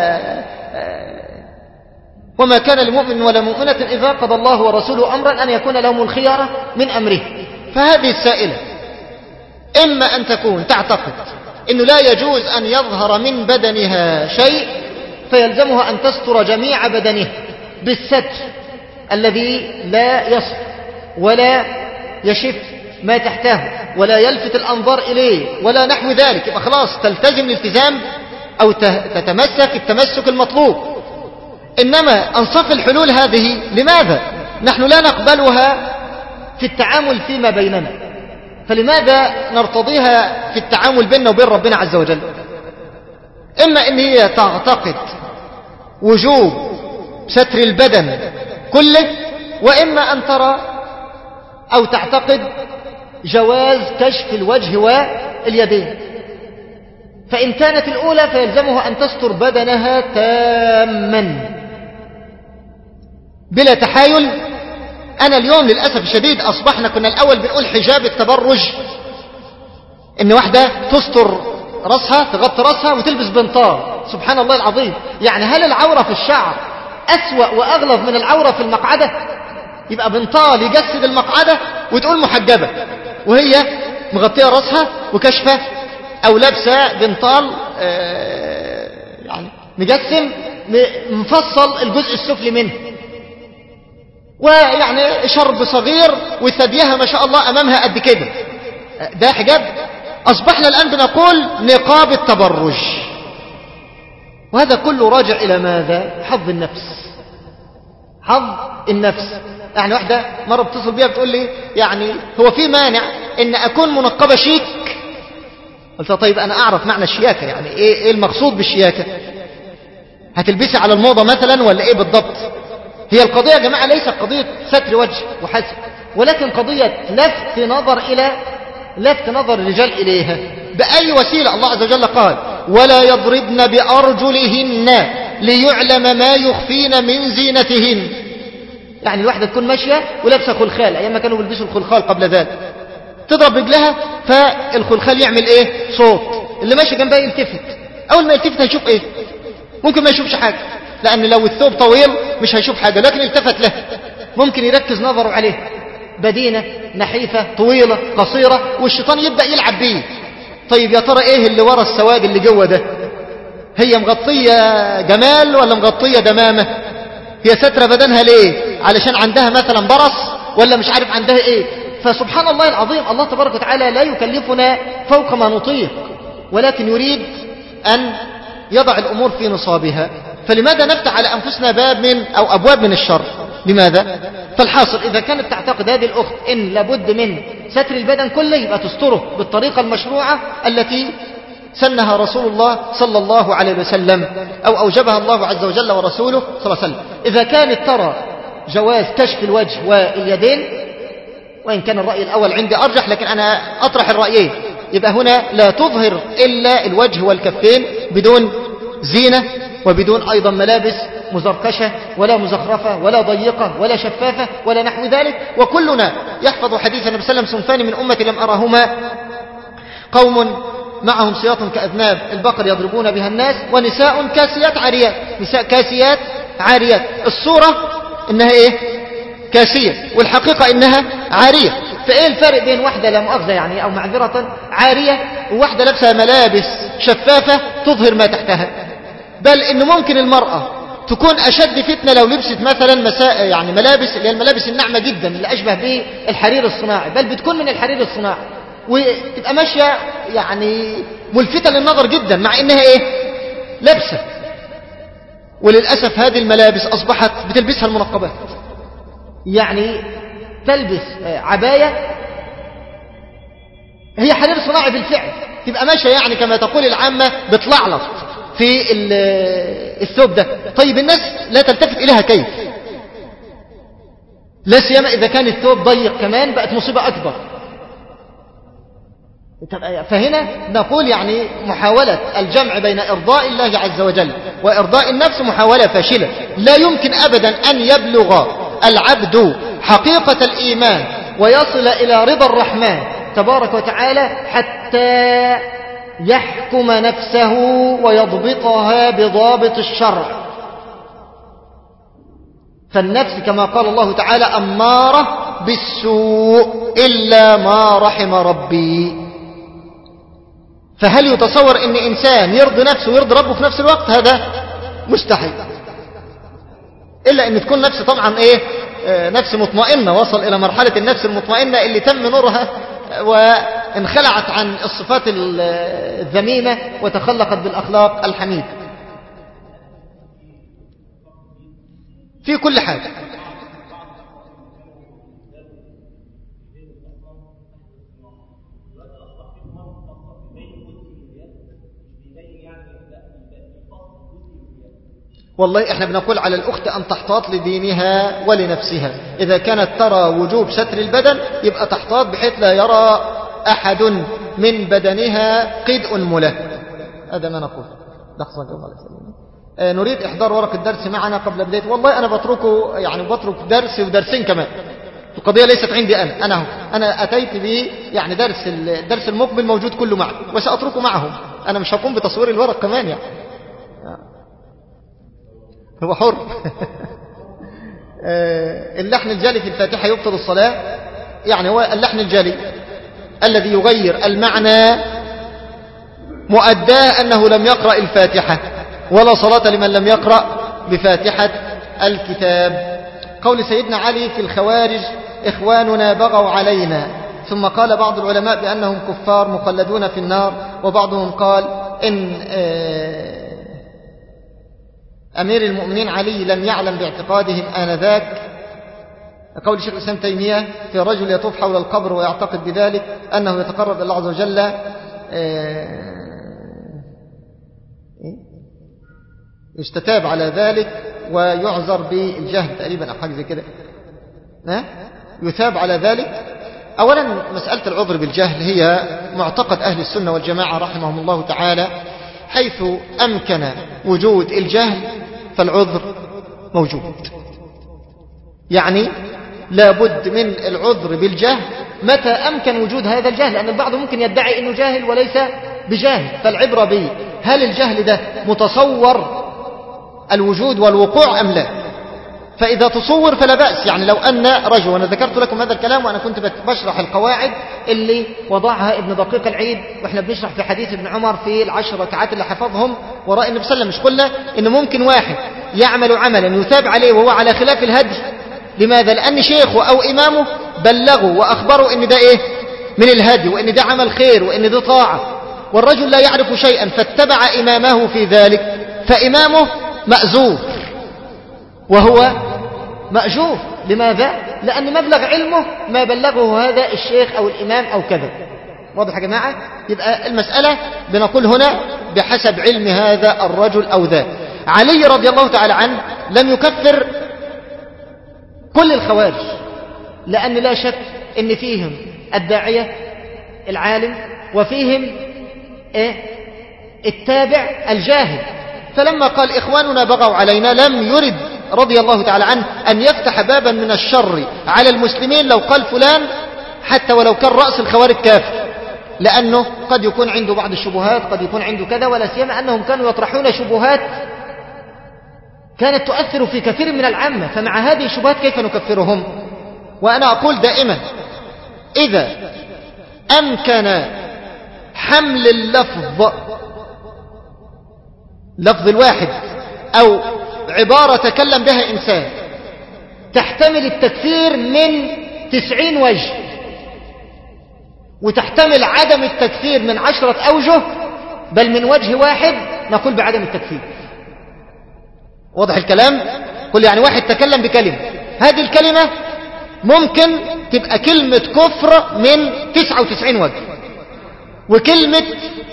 وما كان لمؤمن ولا مؤمنة إذا قضى الله ورسوله أمرا أن يكون لهم الخيارة من أمره. فهذه السائلة إما أن تكون تعتقد أنه لا يجوز أن يظهر من بدنها شيء فيلزمها أن تستر جميع بدنها بالستر الذي لا يصف ولا يشف ما تحته ولا يلفت الأنظار إليه ولا نحو ذلك، يبقى خلاص تلتزم الالتزام أو تتمسك التمسك المطلوب. إنما أنصاف الحلول هذه لماذا نحن لا نقبلها في التعامل فيما بيننا؟ فلماذا نرتضيها في التعامل بيننا وبين ربنا عز وجل؟ إما إن هي تعتقد وجوب ستر البدن كله، وإما أن ترى أو تعتقد جواز كشف الوجه واليدين. فإن كانت الأولى فيلزمها أن تستر بدنها تاما بلا تحايل. أنا اليوم للأسف الشديد أصبحنا، كنا الأول بنقول حجاب التبرج إن واحدة تستر رأسها تغطي رأسها وتلبس بنطال. سبحان الله العظيم، يعني هل العورة في الشعر أسوأ وأغلظ من العورة في المقعدة؟ يبقى بنطال يجسد المقعدة وتقول محجبة وهي مغطية رأسها وكشفة، أو لابسة بنطال يعني مجسم مفصل الجزء السفلي منه، ويعني شرب صغير وثديها ما شاء الله أمامها قد كده، ده حجاب؟ أصبحنا الآن بنقول نقاب التبرج، وهذا كله راجع إلى ماذا؟ حظ النفس، حظ النفس. يعني واحدة مرة بتصل بيها بتقول لي يعني هو في مانع ان اكون منقبة شيك؟ قلت طيب انا اعرف معنى الشياكة، يعني ايه, إيه المقصود بالشياكة؟ هتلبسي على الموضة مثلا ولا ايه بالضبط؟ هي القضية يا جماعة ليست قضية ستر وجه وحسب، ولكن قضية لفت نظر إلى لفت نظر الرجال إليها بأي وسيلة. الله عز وجل قال ولا يضربن بأرجلهن ليعلم ما يخفين من زينتهن. يعني الواحدة تكون ماشية ولابسة خلخال، أيام ما كانوا بيلبسوا الخلخال قبل ذلك، تضرب رجلها فالخلخال يعمل ايه؟ صوت. اللي ماشي جنبها يلتفت، اول ما يلتفت هيشوف ايه؟ ممكن ما يشوفش حاجة، لان لو الثوب طويل مش هيشوف حاجة، لكن التفت له ممكن يركز نظره عليه. بدينة نحيفة طويلة قصيرة، والشيطان يبدأ يلعب بيه. طيب يا ترى ايه اللي ورا السواد اللي جوه ده؟ هي مغطية جمال ولا مغطية دمامة؟ هي سترة بدنها ليه؟ علشان عندها مثلا برص ولا مش عارف عندها ايه؟ فسبحان الله العظيم، الله تبارك وتعالى لا يكلفنا فوق ما نطيق، ولكن يريد أن يضع الأمور في نصابها. فلماذا نفتح على أنفسنا باب من أو أبواب من الشر؟ لماذا؟ فالحاصل إذا كانت تعتقد هذه الأخت إن لابد من ستر البدن كله، يبقى تستره بالطريقة المشروعة التي سنها رسول الله صلى الله عليه وسلم، أو أوجبها الله عز وجل ورسوله صلى الله عليه وسلم. إذا كانت ترى جواز كشف الوجه واليدين، وإن كان الرأي الأول عندي أرجح، لكن أنا أطرح الرأيين، يبقى هنا لا تظهر إلا الوجه والكفين بدون زينة، وبدون أيضا ملابس مزركشة ولا مزخرفة ولا ضيقة ولا شفافة ولا نحو ذلك. وكلنا يحفظ حديث النبي صلى الله عليه وسلم: صنفان من أمتي لم أرهما، قوم معهم سياط كأذناب البقر يضربون بها الناس، ونساء كاسيات عاريات. نساء كاسيات عاريات، الصورة إنها إيه؟ كاسية، والحقيقة إنها عارية. فإيه الفرق بين واحدة لا مؤاخذة يعني أو معذرة عارية وواحدة لابسة ملابس شفافة تظهر ما تحتها؟ بل إن ممكن المرأة تكون أشد فتنة لو لبست مثلا مساء يعني ملابس اللي هي الملابس الناعمة جدا اللي أشبه به الحرير الصناعي، بل بتكون من الحرير الصناعي، وتبقى ماشية يعني ملفتة للنظر جدا مع إنها إيه؟ لابسة. وللأسف هذه الملابس أصبحت بتلبسها المنقبات، يعني تلبس عباية هي حرير صناعي بالفعل، تبقى ماشية يعني كما تقول العامة بتلعلط في الثوب ده. طيب الناس لا تلتفت إليها كيف؟ لا سيما إذا كان الثوب ضيق كمان بقت مصيبة أكبر. فهنا نقول يعني محاولة الجمع بين إرضاء الله عز وجل وإرضاء النفس محاولة فاشلة. لا يمكن أبدا أن يبلغ العبد حقيقة الإيمان ويصل إلى رضا الرحمن تبارك وتعالى حتى يحكم نفسه ويضبطها بضابط الشرع. فالنفس كما قال الله تعالى أمارة بالسوء إلا ما رحم ربي. فهل يتصور أن إنسان يرضي نفسه ويرضي ربه في نفس الوقت؟ هذا مستحيل، إلا أن تكون نفس طبعا إيه؟ آه نفس مطمئنة، وصل إلى مرحلة النفس المطمئنة اللي تم نورها وانخلعت عن الصفات الذميمة وتخلقت بالأخلاق الحميدة في كل حاجة. والله احنا بنقول على الأخت أن تحتاط لدينها ولنفسها. إذا كانت ترى وجوب ستر البدن يبقى تحتاط بحيث لا يرى أحد من بدنها قيد أنملة. هذا ما نقول. لحظة آه نريد إحضار ورق الدرس معنا قبل بداية. والله أنا بتركه يعني بترك درس ودرسين كمان. القضية ليست عندي أنا أنا, أنا أتيت به يعني درس الدرس المقبل موجود كله معي وسأتركه معهم. أنا مش هقوم بتصوير الورق كمان يعني هو حر. اللحن الجالي في الفاتحة يبطل الصلاة. يعني هو اللحن الجالي الذي يغير المعنى مؤداه أنه لم يقرأ الفاتحة، ولا صلاة لمن لم يقرأ بفاتحة الكتاب. قول سيدنا علي في الخوارج: إخواننا بغوا علينا. ثم قال بعض العلماء بأنهم كفار مخلدون في النار، وبعضهم قال إن أمير المؤمنين علي لم يعلم باعتقادهم آنذاك. قول شيخ الإسلام تيمية في رجل يطوف حول القبر ويعتقد بذلك أنه يتقرب إلى الله عز وجل يستتاب على ذلك ويعذر بالجهل تقريبا أو حاجة زي كده، يثاب على ذلك. أولا مسألة العذر بالجهل هي معتقد أهل السنة والجماعة رحمهم الله تعالى، حيث أمكن وجود الجهل فالعذر موجود. يعني لابد من العذر بالجهل متى أمكن وجود هذا الجهل، لأن البعض ممكن يدعي أنه جاهل وليس بجاهل، فالعبرة به هل الجهل ده متصور الوجود والوقوع أم لا. فإذا تصور فلا بأس. يعني لو أن رجل، وأنا ذكرت لكم هذا الكلام وأنا كنت بشرح القواعد اللي وضعها ابن دقيق العيد وإحنا بنشرح في حديث ابن عمر في العشر ركعات اللي حفظهم وراء النبي صلى الله عليه وسلم، مش قلنا إن ممكن واحد يعمل عملا يثاب عليه وهو على خلاف الهدي. لماذا؟ لأن شيخه أو إمامه بلغوا وأخبروا إن ده إيه من الهدي، وإن ده عمل خير، وإن ده طاعة، والرجل لا يعرف شيئا فاتبع إمامه في ذلك، فإمامه مأزور وهو مأجور. لماذا؟ لأن مبلغ علمه ما بلغه هذا الشيخ أو الإمام أو كذا. واضح يا جماعة؟ يبقى المسألة بنقول هنا بحسب علم هذا الرجل أو ذا. علي رضي الله تعالى عنه لم يكفر كل الخوارج، لأن لا شك أن فيهم الداعية العالم وفيهم إيه؟ التابع الجاهل. فلما قال إخواننا بغوا علينا لم يرد رضي الله تعالى عنه أن يفتح بابا من الشر على المسلمين لو قال فلان حتى ولو كان رأس الخوارج كافر، لأنه قد يكون عنده بعض الشبهات، قد يكون عنده كذا، ولا سيما أنهم كانوا يطرحون شبهات كانت تؤثر في كثير من العامة. فمع هذه الشبهات كيف نكفرهم؟ وأنا أقول دائما إذا أمكن حمل اللفظ لفظ الواحد أو عبارة تكلم بها إنسان تحتمل التكفير من تسعين وجه وتحتمل عدم التكفير من عشرة أوجه، بل من وجه واحد نقول بعدم التكفير. واضح الكلام؟ قل يعني واحد تكلم بكلمة، هذه الكلمة ممكن تبقى كلمة كفر من تسعة وتسعين وجه، وكلمة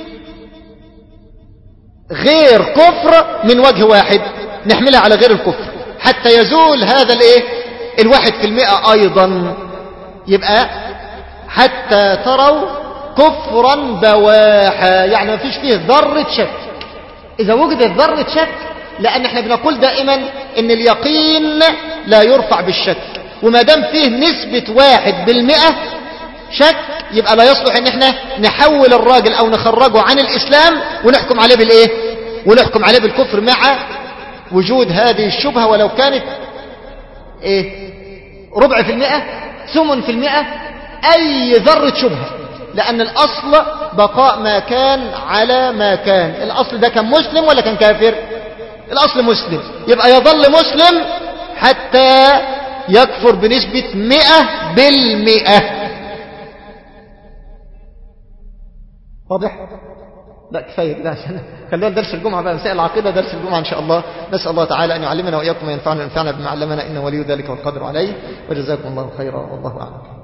غير كفر من وجه واحد نحملها على غير الكفر حتى يزول هذا الايه الواحد في المئة ايضا. يبقى حتى تروا كفرا بواحا، يعني ما فيش فيه ذرة شك. اذا وجدت ذرة شك، لان احنا بنقول دائما ان اليقين لا يرفع بالشك، وما دام فيه نسبة واحد بالمئة شك يبقى لا يصلح ان احنا نحول الراجل او نخرجه عن الاسلام ونحكم عليه بالايه ونحكم عليه بالكفر مع وجود هذه الشبهة، ولو كانت ايه ربع في المئة، ثمن في المئة، اي ذرة شبهة. لان الاصل بقاء ما كان على ما كان. الاصل ده كان مسلم ولا كان كافر؟ الاصل مسلم، يبقى يظل مسلم حتى يكفر بنسبة مئة بالمئة. واضح؟ لا كفاية كده، عشان خلونا درس الجمعة بقى، مسائل العقيدة درس الجمعة إن شاء الله. نسأل الله تعالى أن يعلمنا وإياكم وينفعنا وينفعنا بما علمنا إنه ولي ذلك والقدر عليه. وجزاكم الله خيرا والله أعلم.